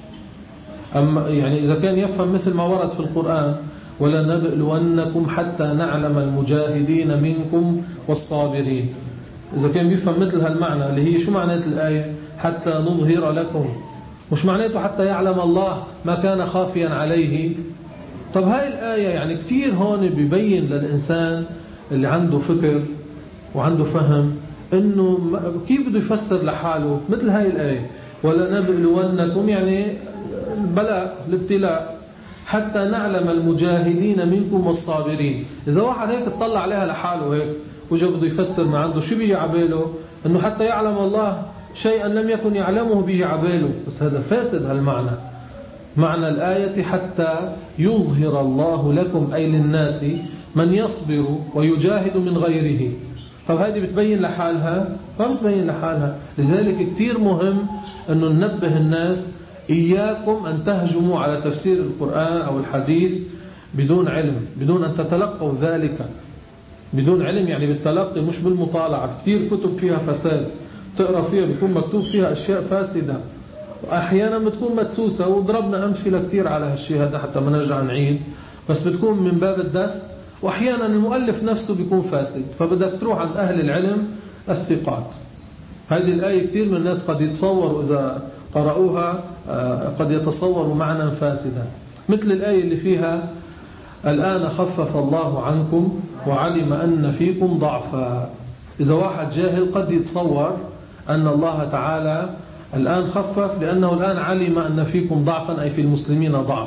أما يعني إذا كان يفهم مثل ما ورد في القرآن ولنبلونكم حتى نعلم المجاهدين منكم والصابرين، إذا كان بيفهم مثل هالمعنى اللي هي شو معنات الآية حتى نظهر لكم، مش معناته حتى يعلم الله ما كان خافيا عليه. طب هاي الآية يعني كتير هون بيبين للإنسان اللي عنده فكر وعنده فهم إنه كيف بده يفسر لحاله مثل هاي الآية ولنبلونكم، يعني البلاء الابتلاء، حتى نعلم المجاهدين منكم والصابرين. إذا واحد هيك اطلع عليها لحاله هيك وجا بده يفسر ما عنده، شو بيجي عباله؟ إنه حتى يعلم الله شيئا لم يكن يعلمه بيجي عباله، بس هذا فاسد هالمعنى. معنى الآية حتى يظهر الله لكم أي للناس من يصبر ويجاهد من غيره. فهذه بتبين لحالها؟ ما بتبين لحالها. لذلك كتير مهم أنه ننبه الناس إياكم أن تهجموا على تفسير القرآن أو الحديث بدون علم، بدون أن تتلقوا ذلك بدون علم، يعني بالتلقي مش بالمطالعة. كتير كتب فيها فساد تقرأ فيها بيكون مكتوب فيها أشياء فاسدة، وأحيانا بتكون مدسوسة، وضربنا أمثلة كتير على هالشيء هذا حتى ما نرجع نعيد، بس بتكون من باب الدس. وأحيانا المؤلف نفسه بيكون فاسد، فبدك تروح عند أهل العلم الثقات. هذه الآية كتير من الناس قد يتصوروا إذا قرأوها قد يتصوروا معنى فاسدا، مثل الآية اللي فيها الآن خفف الله عنكم وعلم أن فيكم ضعفا. إذا واحد جاهل قد يتصور أن الله تعالى الآن خفف لأنه الآن علم أن فيكم ضعفا، أي في المسلمين ضعف،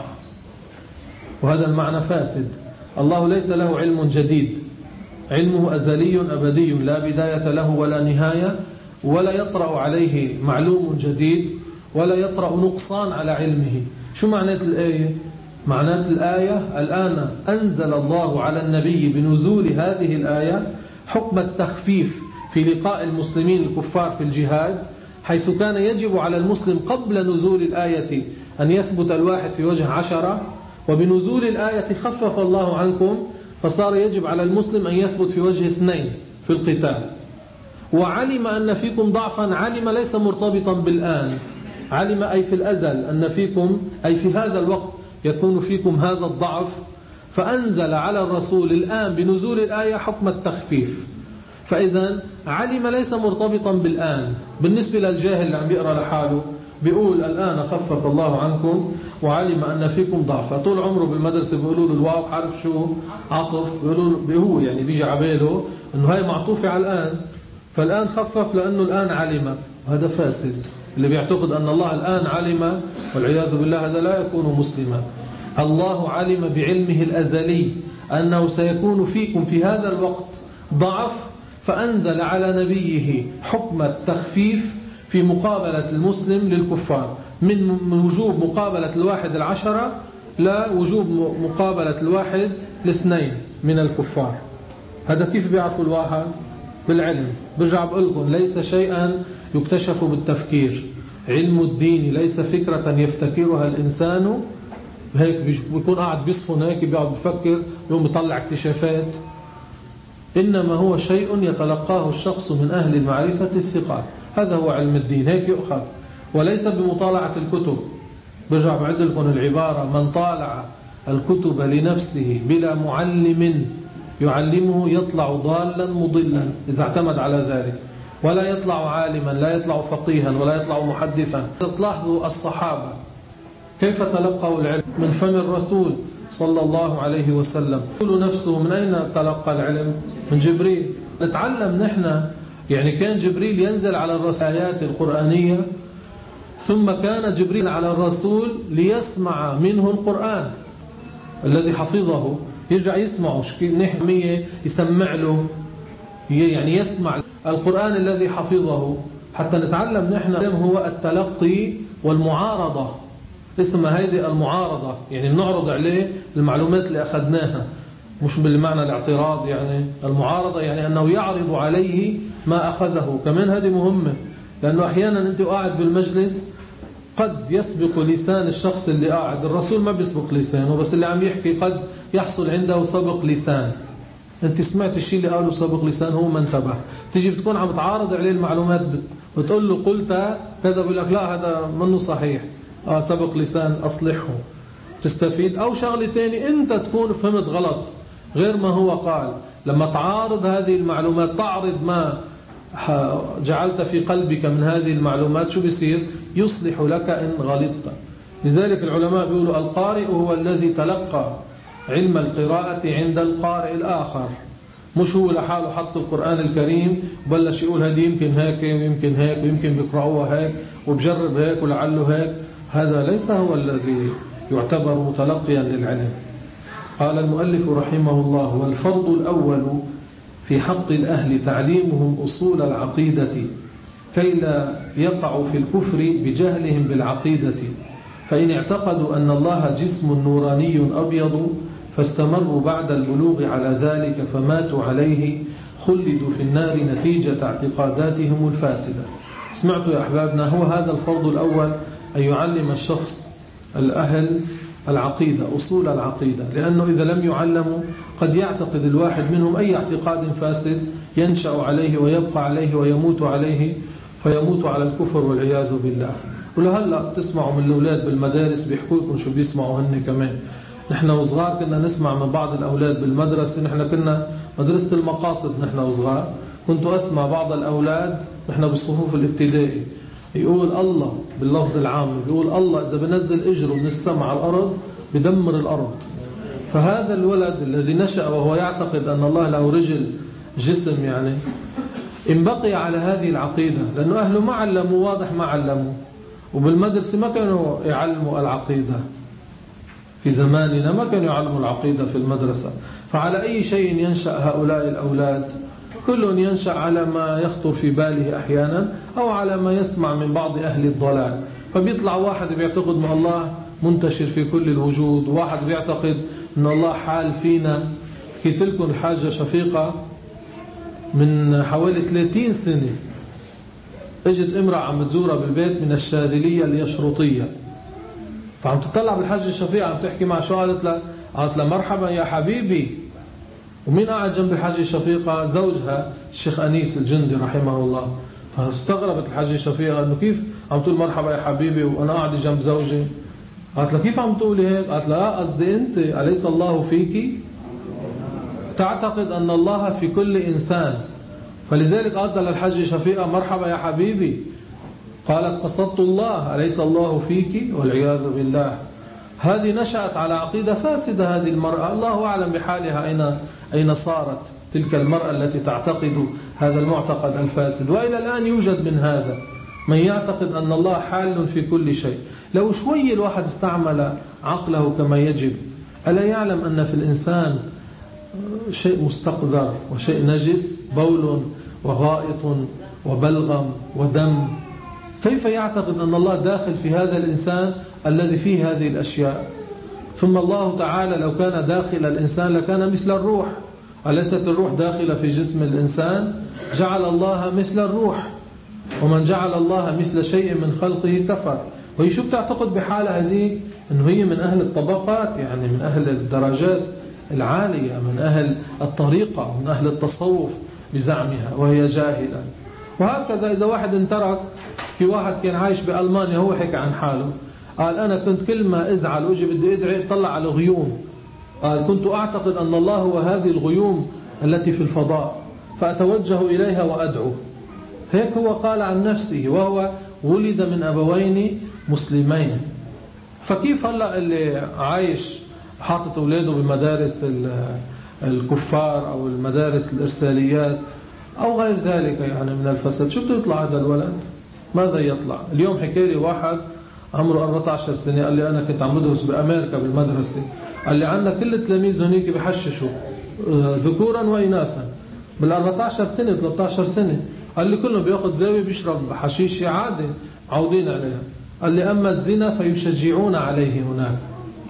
وهذا المعنى فاسد. الله ليس له علم جديد، علمه أزلي أبدي لا بداية له ولا نهاية، ولا يطرأ عليه معلوم جديد، ولا يطرأ نقصان على علمه. شو معنات الآية؟ معنات الآية الآن أنزل الله على النبي بنزول هذه الآية حكم التخفيف في لقاء المسلمين الكفار في الجهاد، حيث كان يجب على المسلم قبل نزول الآية أن يثبت الواحد في وجه عشرة، وبنزول الآية خفف الله عنكم فصار يجب على المسلم أن يثبت في وجه اثنين في القتال. وعلم أن فيكم ضعفا، علم ليس مرتبطا بالآن، علم أي في الأزل أن فيكم، أي في هذا الوقت يكون فيكم هذا الضعف، فأنزل على الرسول الآن بنزول الآية حكم التخفيف. فإذا علم ليس مرتبطا بالآن بالنسبة للجاهل اللي عم بيقرأ لحاله، بيقول الآن خفف الله عنكم وعلم أن فيكم ضعفا. طول عمره بالمدرسة بيقولوا له الواو عارف شو عطف، بيقولوا له هو يعني بيجي عباله إنه هاي معطوفة على الآن، فالآن خفف لأنه الآن علم، وهذا فاسد. اللي بيعتقد أن الله الآن علم والعياذ بالله هذا لا يكون مسلما. الله علم بعلمه الأزلي أنه سيكون فيكم في هذا الوقت ضعف، فأنزل على نبيه حكم التخفيف في مقابلة المسلم للكفار، من وجوب مقابلة الواحد العشرة لا وجوب مقابلة الواحد الاثنين من الكفار. هذا كيف بيعرفوا الواحد؟ بالعلم. برجع بقول لكم ليس شيئا يكتشف بالتفكير، علم الدين ليس فكرة يفتكرها الإنسان هيك بيكون قاعد بيصفن هيك بيقعد بفكر يوم يطلع اكتشافات، إنما هو شيء يتلقاه الشخص من أهل المعرفة الثقات. هذا هو علم الدين، هيك يؤخذ، وليس بمطالعة الكتب. برجع بعد لكم العبارة: من طالع الكتب لنفسه بلا معلم يعلمه يطلع ضالا مضلا إذا اعتمد على ذلك، ولا يطلع عالما، لا يطلع فقيها، ولا يطلع محدثا. تلاحظوا الصحابة كيف تلقوا العلم من فم الرسول صلى الله عليه وسلم. يقول نفسه من أين تلقى العلم؟ من جبريل. نتعلم نحن يعني كان جبريل ينزل على الرسول آيات القرآنية، ثم كان جبريل على الرسول ليسمع منه القرآن الذي حفظه، يرجع يسمعه نحمية يسمع له، يعني يسمع القرآن الذي حفظه حتى نتعلم نحن. هو التلقي والمعارضة، اسمها هيدي المعارضة، يعني بنعرض عليه المعلومات اللي أخذناها، مش بالمعنى الاعتراض. يعني المعارضة يعني أنه يعرض عليه ما أخذه. كمان هذه مهمة، لأنه أحيانا أنت قاعد بالمجلس قد يسبق لسان الشخص اللي قاعد، الرسول ما بيسبق لسانه، بس اللي عم يحكي قد يحصل عنده سبق لسان. أنت سمعت الشيء اللي قاله سبق لسان، هو ما انتبه، تيجي بتكون عم تعارض عليه المعلومات وتقول له قلت كذا، بيقول لك لا هذا منه صحيح، آه سبق لسان أصلحه، تستفيد. أو شغلة تاني أنت تكون فهمت غلط غير ما هو قال. لما تعارض هذه المعلومات، تعرض ما جعلت في قلبك من هذه المعلومات، شو بيصير؟ يصلح لك إن غلطت. لذلك العلماء بيقولوا القارئ هو الذي تلقى علم القراءة عند القارئ الآخر، مش هو لحاله حط القرآن الكريم وبلش يقول هذه يمكن هيك ويمكن هيك ويمكن بيقرأوها هيك وبجرب هيك ولعله هيك. هذا ليس هو الذي يعتبر متلقيا للعلم. قال المؤلف رحمه الله: والفرض الأول في حق الأهل تعليمهم أصول العقيدة كي لا يقعوا في الكفر بجهلهم بالعقيدة، فإن اعتقدوا أن الله جسم نوراني أبيض فاستمروا بعد البلوغ على ذلك فماتوا عليه خلدوا في النار نتيجة اعتقاداتهم الفاسدة. سمعتوا يا أحبابنا، هو هذا الفرض الأول، أن يعلم الشخص الأهل العقيدة، أصول العقيدة، لأنه إذا لم يعلموا قد يعتقد الواحد منهم أي اعتقاد فاسد ينشأ عليه ويبقى عليه ويموت عليه، فيموت على الكفر والعياذ بالله. ولهلا تسمعوا من الأولاد بالمدارس بيحكوا لكم شو بيسمعوا هن كمان. نحن وصغار كنا نسمع من بعض الأولاد بالمدرسة، نحن كنا مدرسة المقاصد نحن وصغار، كنت أسمع بعض الأولاد نحن بالصفوف الابتدائي يقول الله باللفظ العام، يقول الله إذا بنزل إجره من السماء على الأرض بدمر الأرض. فهذا الولد الذي نشأ وهو يعتقد أن الله له رجل جسم، يعني إن بقي على هذه العقيدة، لأنه أهله ما علموا، واضح ما علموا، وبالمدرسة ما كانوا يعلموا العقيدة في زماننا، ما كانوا يعلموا العقيدة في المدرسة. فعلى أي شيء ينشأ هؤلاء الأولاد؟ كل ينشأ على ما يخطر في باله أحيانا، أو على ما يسمع من بعض أهل الضلال. فبيطلع واحد بيعتقد أن الله منتشر في كل الوجود، وواحد بيعتقد أن الله حال فينا. حكيت لكم الحاجة شفيقة من حوالي ثلاثين سنة اجت امرأة عم تزورها بالبيت من الشاذلية اليشرطية، فعم تطلع بالحاجة الشفيقة عم تحكي مع شو، قالت لها قالت لها مرحبا يا حبيبي. ومين قاعد جنب الحاجة الشفيقة؟ زوجها الشيخ أنيس الجندي رحمه الله. فاستغربت الحاجة الشفيقة انه كيف عم تقول مرحبا يا حبيبي وانا قاعد جنب زوجي؟ قالت لها كيف عم تقولي هيك؟ قالت لها قصدي انت، أليس الله فيك؟ تعتقد أن الله في كل إنسان، فلذلك قالت للحاجة شفيقة مرحبا يا حبيبي. قالت قصدت الله أليس الله فيك، والعياذ بالله. هذه نشأت على عقيدة فاسدة هذه المرأة، الله أعلم بحالها أين أين صارت تلك المرأة التي تعتقد هذا المعتقد الفاسد. وإلى الآن يوجد من هذا من يعتقد أن الله حال في كل شيء. لو شوي الواحد استعمل عقله كما يجب، ألا يعلم أن في الإنسان شيء مستقذر وشيء نجس، بول وغائط وبلغم ودم؟ كيف يعتقد أن الله داخل في هذا الإنسان الذي فيه هذه الأشياء؟ ثم الله تعالى لو كان داخل الإنسان لكان مثل الروح، أليست الروح داخلة في جسم الإنسان؟ جعل الله مثل الروح، ومن جعل الله مثل شيء من خلقه كفر. وهي شو بتعتقد بحالها هذه؟ أنه هي من أهل الطبقات، يعني من أهل الدرجات العالية، من أهل الطريقة، من أهل التصوف بزعمها، وهي جاهلة. وهكذا إذا واحد انترك، في واحد كان عايش بألمانيا هو حكى عن حاله، قال أنا كنت كل ما أزعل وجي بدي أدعي طلع على غيوم، قال كنت أعتقد أن الله هو هذه الغيوم التي في الفضاء فأتوجه إليها وأدعو. هيك هو قال عن نفسه، وهو ولد من أبوين مسلمين. فكيف هلأ اللي عايش حاطط أولاده بمدارس الكفار أو المدارس الإرساليات أو غير ذلك يعني من الفساد، شو بده يطلع هذا الولد؟ ماذا يطلع؟ اليوم حكى لي واحد عمره أربعة عشر سنة، قال لي أنا كنت عم بدرس بأمريكا بالمدرسة، قال لي عندنا كل التلاميذ هنيك بحششوا ذكورا وإناثا بالأربعة عشر سنة ثلاثة عشر سنة، قال لي كله بياخذ زاوية بيشرب حشيش عادي عودين عليها. قال لي أما الزنا فيشجعون عليه هناك،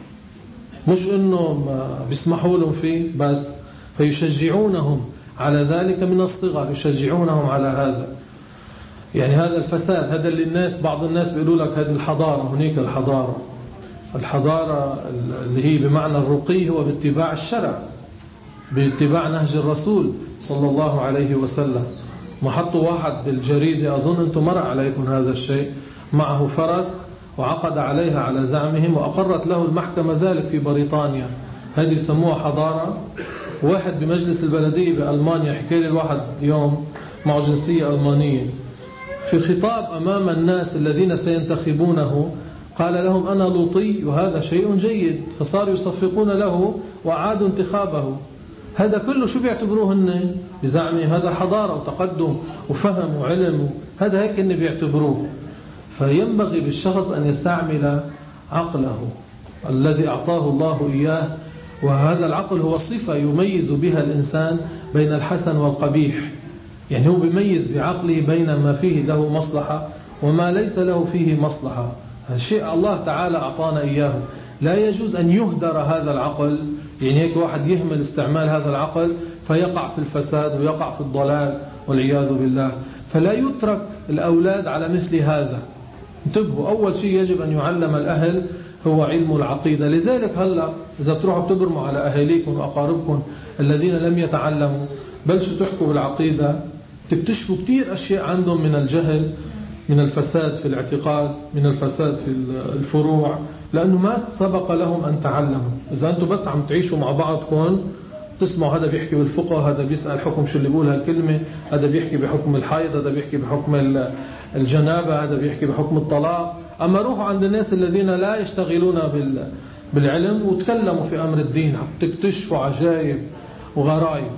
مش إنه بيسمحوا لهم فيه بس، فيشجعونهم على ذلك من الصغر، يشجعونهم على هذا. يعني هذا الفساد، هذا اللي الناس بعض الناس بيقولوا لك هذه الحضارة، هنيك الحضارة الحضارة اللي هي بمعنى الرقي هو باتباع الشرع، باتباع نهج الرسول صلى الله عليه وسلم. ما حطوا واحد بالجريدة، أظن أنتم مر عليكم هذا الشيء، معه فرس وعقد عليها على زعمهم، وأقرت له المحكمة ذلك في بريطانيا. هذه يسموها حضارة. واحد بمجلس البلدية بألمانيا حكى لي الواحد يوم معه جنسية ألمانية، في خطاب أمام الناس الذين سينتخبونه قال لهم أنا لوطي وهذا شيء جيد، فصاروا يصفقون له وأعادوا انتخابه. هذا كله شو بيعتبروه هن بزعمه؟ هذا حضارة وتقدم وفهم وعلم، هذا هيك هن بيعتبروه. فينبغي بالشخص أن يستعمل عقله الذي أعطاه الله إياه، وهذا العقل هو صفة يميز بها الإنسان بين الحسن والقبيح. يعني هو بيميز بعقله بين ما فيه له مصلحة وما ليس له فيه مصلحة. الشيء الله تعالى أعطانا إياه، لا يجوز أن يهدر هذا العقل. يعني هيك واحد يهمل استعمال هذا العقل فيقع في الفساد ويقع في الضلال والعياذ بالله. فلا يترك الأولاد على مثل هذا. انتبهوا، أول شيء يجب أن يعلم الأهل هو علم العقيدة. لذلك هلأ إذا بتروحوا بتبرموا على أهاليكم وأقاربكم الذين لم يتعلموا، بلشوا تحكوا بالعقيدة، تكتشفوا كتير أشياء عندهم من الجهل، من الفساد في الاعتقاد، من الفساد في الفروع، لأنه ما سبق لهم أن تعلموا. إذا أنتم بس عم تعيشوا مع بعضكم تسمعوا هذا بيحكي بالفقه، هذا بيسأل حكم شو اللي بيقول هالكلمة، هذا بيحكي بحكم الحيض، هذا بيحكي بحكم الجنابة، هذا بيحكي بحكم الطلاق. أما روحوا عند الناس الذين لا يشتغلون بالعلم وتكلموا في أمر الدين، تكتشفوا عجائب وغرائب.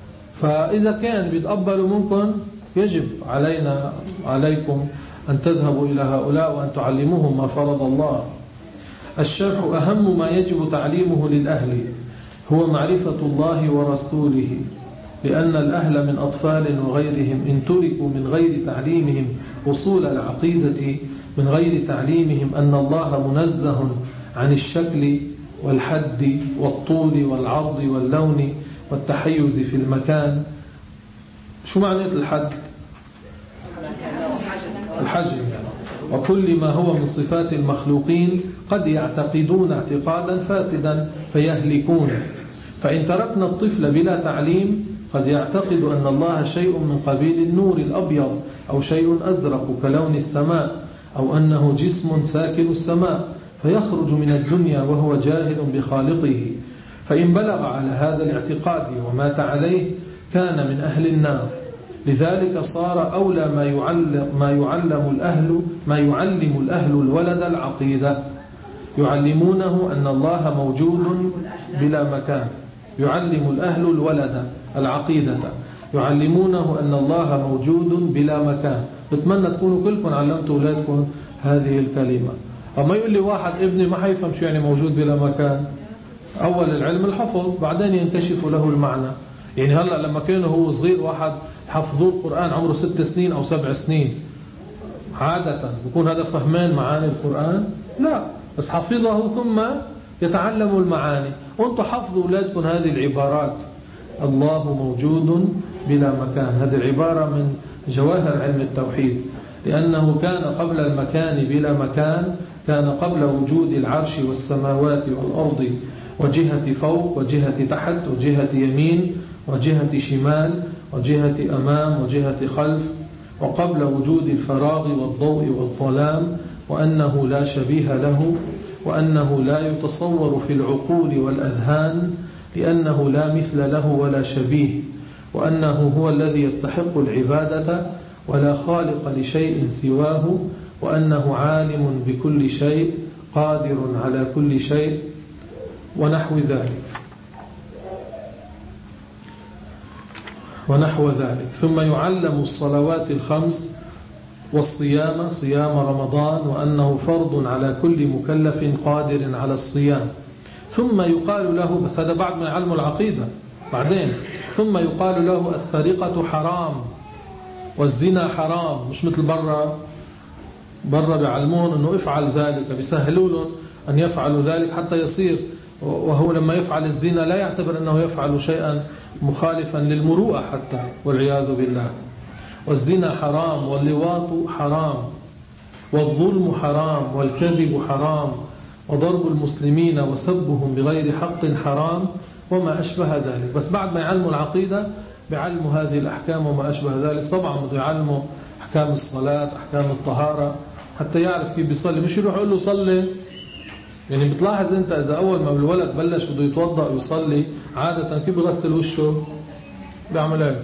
فإذا كان بيتقبلوا منكم يجب علينا عليكم أن تذهبوا إلى هؤلاء وأن تعلموهم ما فرض الله. الشرح أهم ما يجب تعليمه للأهل هو معرفة الله ورسوله، لأن الأهل من أطفال وغيرهم إن تركوا من غير تعليمهم أصول العقيدة، من غير تعليمهم أن الله منزه عن الشكل والحد والطول والعرض واللون والتحيز في المكان. شو معنى الحد؟ الحجم. وكل ما هو من صفات المخلوقين قد يعتقدون اعتقادا فاسدا فيهلكون. فإن تركنا الطفل بلا تعليم قد يعتقد أن الله شيء من قبيل النور الأبيض أو شيء أزرق كلون السماء، أو أنه جسم ساكن السماء، فيخرج من الدنيا وهو جاهل بخالقه. فإن بلغ على هذا الاعتقاد ومات عليه كان من أهل النار، لذلك صار أولى ما يعلم, ما يعلم الأهل ما يعلم الأهل الولد العقيدة، يعلمونه أن الله موجود بلا مكان. يعلم الأهل الولد العقيدة يعلمونه أن الله موجود بلا مكان. بتمنى تكونوا كلكم علمتوا أولادكم هذه الكلمة. أما يقول لي واحد ابني ما حيفهم شو يعني موجود بلا مكان، أول العلم الحفظ بعدين ينكشف له المعنى. يعني هلأ لما كانوا هو صغير واحد حفظوا القرآن عمره ست سنين أو سبع سنين، عادة بيكون هذا فهمان معاني القرآن؟ لا، بس حفظه ثم يتعلم المعاني. وانتم حفظوا أولادكم هذه العبارات، الله موجود بلا مكان. هذه العبارة من جواهر علم التوحيد، لأنه كان قبل المكان بلا مكان، كان قبل وجود العرش والسماوات والأرض وجهة فوق وجهة تحت وجهة يمين وجهة شمال وجهة أمام وجهة خلف، وقبل وجود الفراغ والضوء والظلام، وأنه لا شبيه له، وأنه لا يتصور في العقول والأذهان، لأنه لا مثل له ولا شبيه، وأنه هو الذي يستحق العبادة ولا خالق لشيء سواه، وأنه عالم بكل شيء قادر على كل شيء ونحو ذلك ونحو ذلك ثم يعلم الصلوات الخمس والصيام، صيام رمضان، وأنه فرض على كل مكلف قادر على الصيام. ثم يقال له، بس هذا بعد ما يعلم العقيدة بعدين، ثم يقال له السرقة حرام والزنا حرام. مش مثل برا، برا بيعلمون أنه افعل ذلك، بيسهلوا لهم أن يفعلوا ذلك حتى يصير، وهو لما يفعل الزنا لا يعتبر أنه يفعل شيئا مخالفا للمروءة حتى، والعياذ بالله. والزنا حرام، واللواط حرام، والظلم حرام، والكذب حرام، وضرب المسلمين وسبهم بغير حق حرام، وما أشبه ذلك. بس بعد ما يعلموا العقيدة بيعلموا هذه الأحكام وما أشبه ذلك. طبعا بده يعلموا أحكام الصلاة، أحكام الطهارة، حتى يعرف كيف بيصلي. مش يروح يقول له صلي. يعني بتلاحظ أنت إذا أول ما الولد بلش بده يتوضأ ويصلي، عادة كيف بيغسل وشه؟ بيعمل ايه؟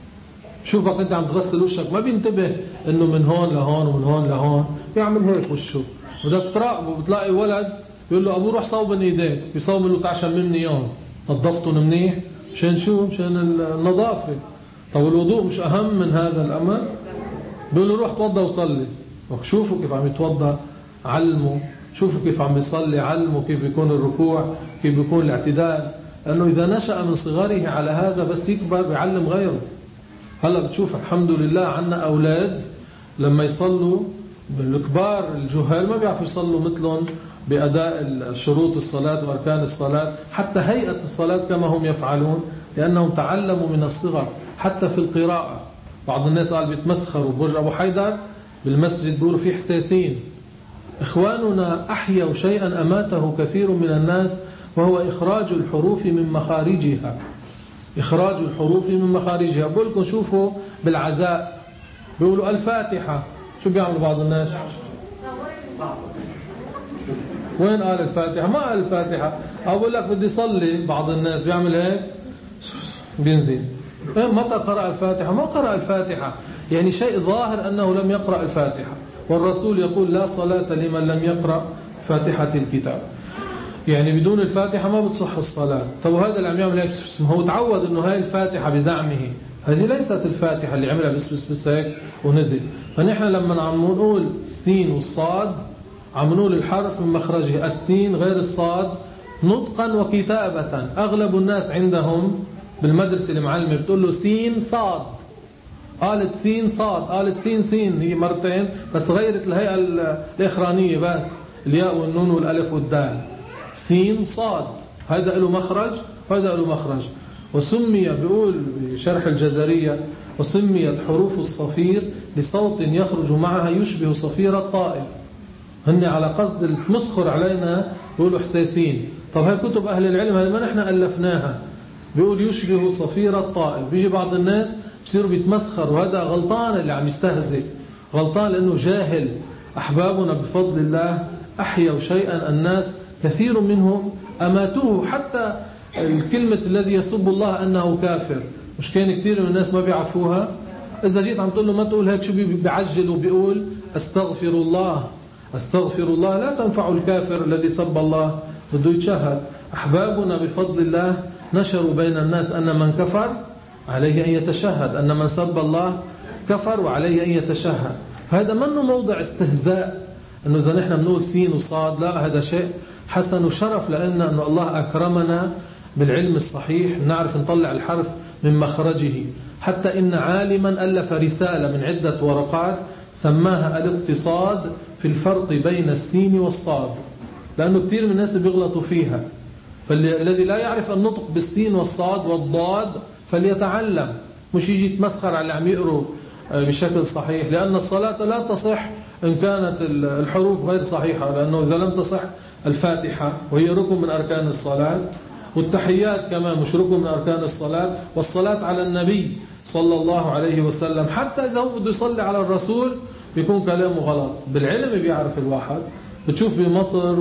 شوفك أنت عم تغسل وشك ما بينتبه إنه من هون لهون ومن هون لهون، بيعمل هيك وشه. بدك تراقبه، بتلاقي ولد يقول له أبو روح صوبن إيديك، بيصوب له تعشم مني يوم، نظفتهم منيح. مشان شو؟ مشان النظافة. طب الوضوء مش أهم من هذا الأمر؟ بيقول له روح توضأ وصلي. شوفوا كيف عم يتوضأ، علموا. شوفوا كيف عم يصلي، علموا كيف يكون الركوع، كيف يكون الاعتدال. لأنه إذا نشأ من صغره على هذا بس يكبر بيعلم غيره. هلا بتشوف الحمد لله عنا أولاد لما يصلوا بالكبار الجهال ما بيعرفوا يصلوا مثلهم بأداء شروط الصلاة وأركان الصلاة، حتى هيئة الصلاة كما هم يفعلون، لأنهم تعلموا من الصغر. حتى في القراءة بعض الناس قال بيتمسخروا. برج أبو حيدر بالمسجد بيقولوا فيه حساسين. إخواننا أحيوا شيئا أماته كثير من الناس، وهو إخراج الحروف من مخارجها. إخراج الحروف من مخارجها. بقول لكم شوفوا بالعزاء بيقولوا الفاتحة، شو بيعملوا بعض الناس؟ وين قال الفاتحة؟ ما قال الفاتحة. أقول لك بدي صلي، بعض الناس بيعمل هيك بينزل. متى قرأ الفاتحة؟ ما قرأ الفاتحة. يعني شيء ظاهر أنه لم يقرأ الفاتحة، والرسول يقول لا صلاة لمن لم يقرأ فاتحة الكتاب. يعني بدون الفاتحة ما بتصح الصلاة. طب وهذا اللي عم يعمل هيك هو تعود انه هاي الفاتحة بزعمه، هذه ليست الفاتحة اللي عملها بس بس بس هيك ونزل. فنحن لما عم نقول السين والصاد عم نقول الحرف من مخرجه. السين غير الصاد نطقا وكتابة. اغلب الناس عندهم بالمدرسة المعلمة بتقول له سين صاد، قالت سين صاد، قالت سين سين، هي مرتين بس غيرت الهيئة الإخرانية بس، الياء والنون والألف والدال. سين صاد، هذا له مخرج وهذا له مخرج. وسمي بيقول بشرح الجزرية وسميت حروف الصفير لصوت يخرج معها يشبه صفير الطائر. هن على قصد المسخر علينا بيقولوا حساسين. طب هاي كتب أهل العلم، هاي ما نحن ألفناها. بيقول يشبه صفير الطائر. بيجي بعض الناس بصيروا بيتمسخر، وهذا غلطان اللي عم يستهزئ، غلطان لأنه جاهل. أحبابنا بفضل الله أحيوا شيئا الناس كثير منهم أماتوه. حتى الكلمة الذي يسب الله أنه كافر، مش كان كثير من الناس ما بيعرفوها؟ إذا جيت عم تقول له ما تقول هيك شو بيعجل وبيقول استغفر الله. استغفر الله لا تنفع الكافر الذي سب الله، بده يتشهد. أحبابنا بفضل الله نشروا بين الناس أن من كفر عليه أن يتشهد، أن من سب الله كفر وعليه أن يتشهد. هذا منه موضع استهزاء أنه إذا نحن بنقول سين وصاد، لا، هذا شيء حسن وشرف لأن أنه الله أكرمنا بالعلم الصحيح، نعرف نطلع الحرف من مخرجه. حتى إن عالما ألف رسالة من عدة ورقات سماها الاقتصاد في الفرق بين السين والصاد، لأنه كثير من الناس بيغلطوا فيها. فالذي لا يعرف النطق بالسين والصاد والضاد فليتعلم، مش يجي يتمسخر على اللي عم يقروا بشكل صحيح، لأن الصلاة لا تصح إن كانت الحروف غير صحيحة، لأنه إذا لم تصح الفاتحة وهي ركن من أركان الصلاة، والتحيات كمان مش ركن من أركان الصلاة، والصلاة على النبي صلى الله عليه وسلم حتى إذا هو بده يصلي على الرسول بيكون كلامه غلط. بالعلم بيعرف الواحد، بتشوف بمصر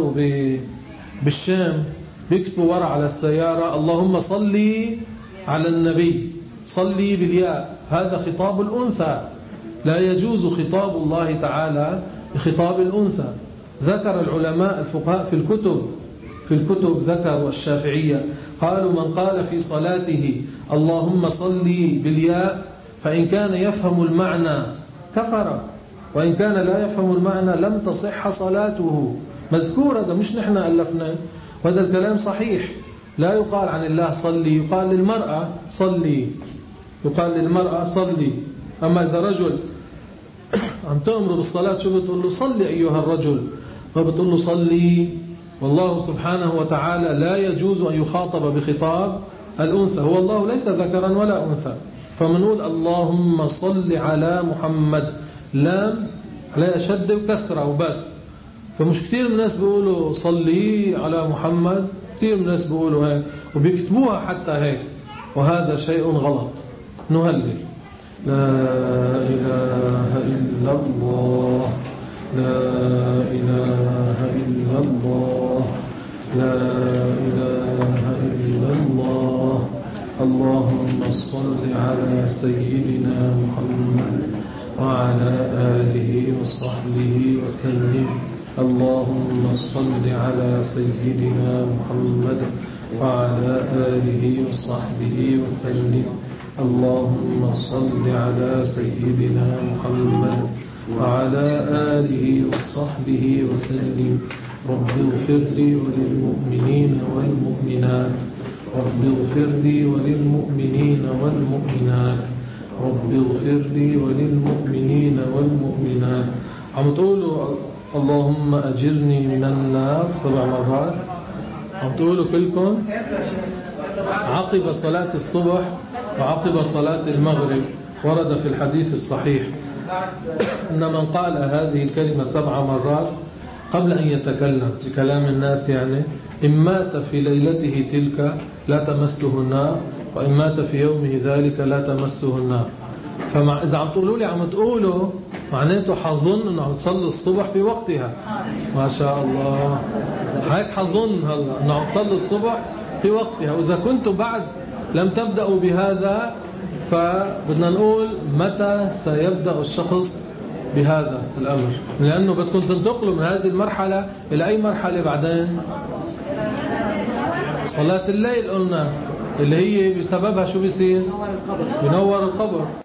وبالشام بيكتبوا ورا على السيارة اللهم صلي على النبي، صلي بالياء، هذا خطاب الأنثى، لا يجوز خطاب الله تعالى بخطاب الأنثى. ذكر العلماء الفقهاء في الكتب في الكتب ذكروا الشافعية قالوا من قال في صلاته اللهم صلي بالياء فإن كان يفهم المعنى كفر، وإن كان لا يفهم المعنى لم تصح صلاته. مذكور هذا، مش نحن ألفنا، وهذا الكلام صحيح. لا يقال عن الله صلي، يقال للمرأة صلي، يقال للمرأة صلي. أما إذا رجل عم تأمر بالصلاة شو بتقول له؟ صلي أيها الرجل، ما بتقول له صلي. والله سبحانه وتعالى لا يجوز أن يخاطب بخطاب الأنثى، هو الله ليس ذكرا ولا أنثى. فمنقول اللهم صل على محمد، لام لا أشد وكسرة وبس. فمش كتير من الناس بيقولوا صلي على محمد، كتير من الناس بيقولوا هيك وبيكتبوها حتى هيك، وهذا شيء غلط. نهلل لا إله إلا الله، لا إله إلا الله، لا إله إلا الله. اللهم صل على سيدنا محمد وعلى آله وصحبه وسلم. اللهم صل على سيدنا محمد وعلى آله وصحبه وسلم. اللهم صل على سيدنا محمد وعلى آله وصحبه وسلم. رب اغفر لي وللمؤمنين والمؤمنات، رب اغفر لي وللمؤمنين والمؤمنات، رب اغفر لي وللمؤمنين والمؤمنات. عم تقولوا اللهم أجرني من النار سبع مرات، عم تقولوا كلكم عقب صلاة الصبح وعقب صلاة المغرب. ورد في الحديث الصحيح أن من قال هذه الكلمة سبع مرات قبل أن يتكلم بكلام الناس، يعني إن مات في ليلته تلك لا تمسه النار، وإن مات في يومه ذلك لا تمسه النار. فإذا عم تقولوا لي عم تقولوا معناته حظن أنه عم تصلي الصبح في وقتها. ما شاء الله، هيك حظن هلا أنه عم تصلي الصبح في وقتها. وإذا كنتم بعد لم تبدأوا بهذا فبدنا نقول متى سيبدأ الشخص بهذا الأمر، لأنه بدكم تنتقلوا من هذه المرحلة إلى أي مرحلة بعدين؟ صلاة الليل قلنا اللي هي بسببها شو بيصير؟ بنور القبر.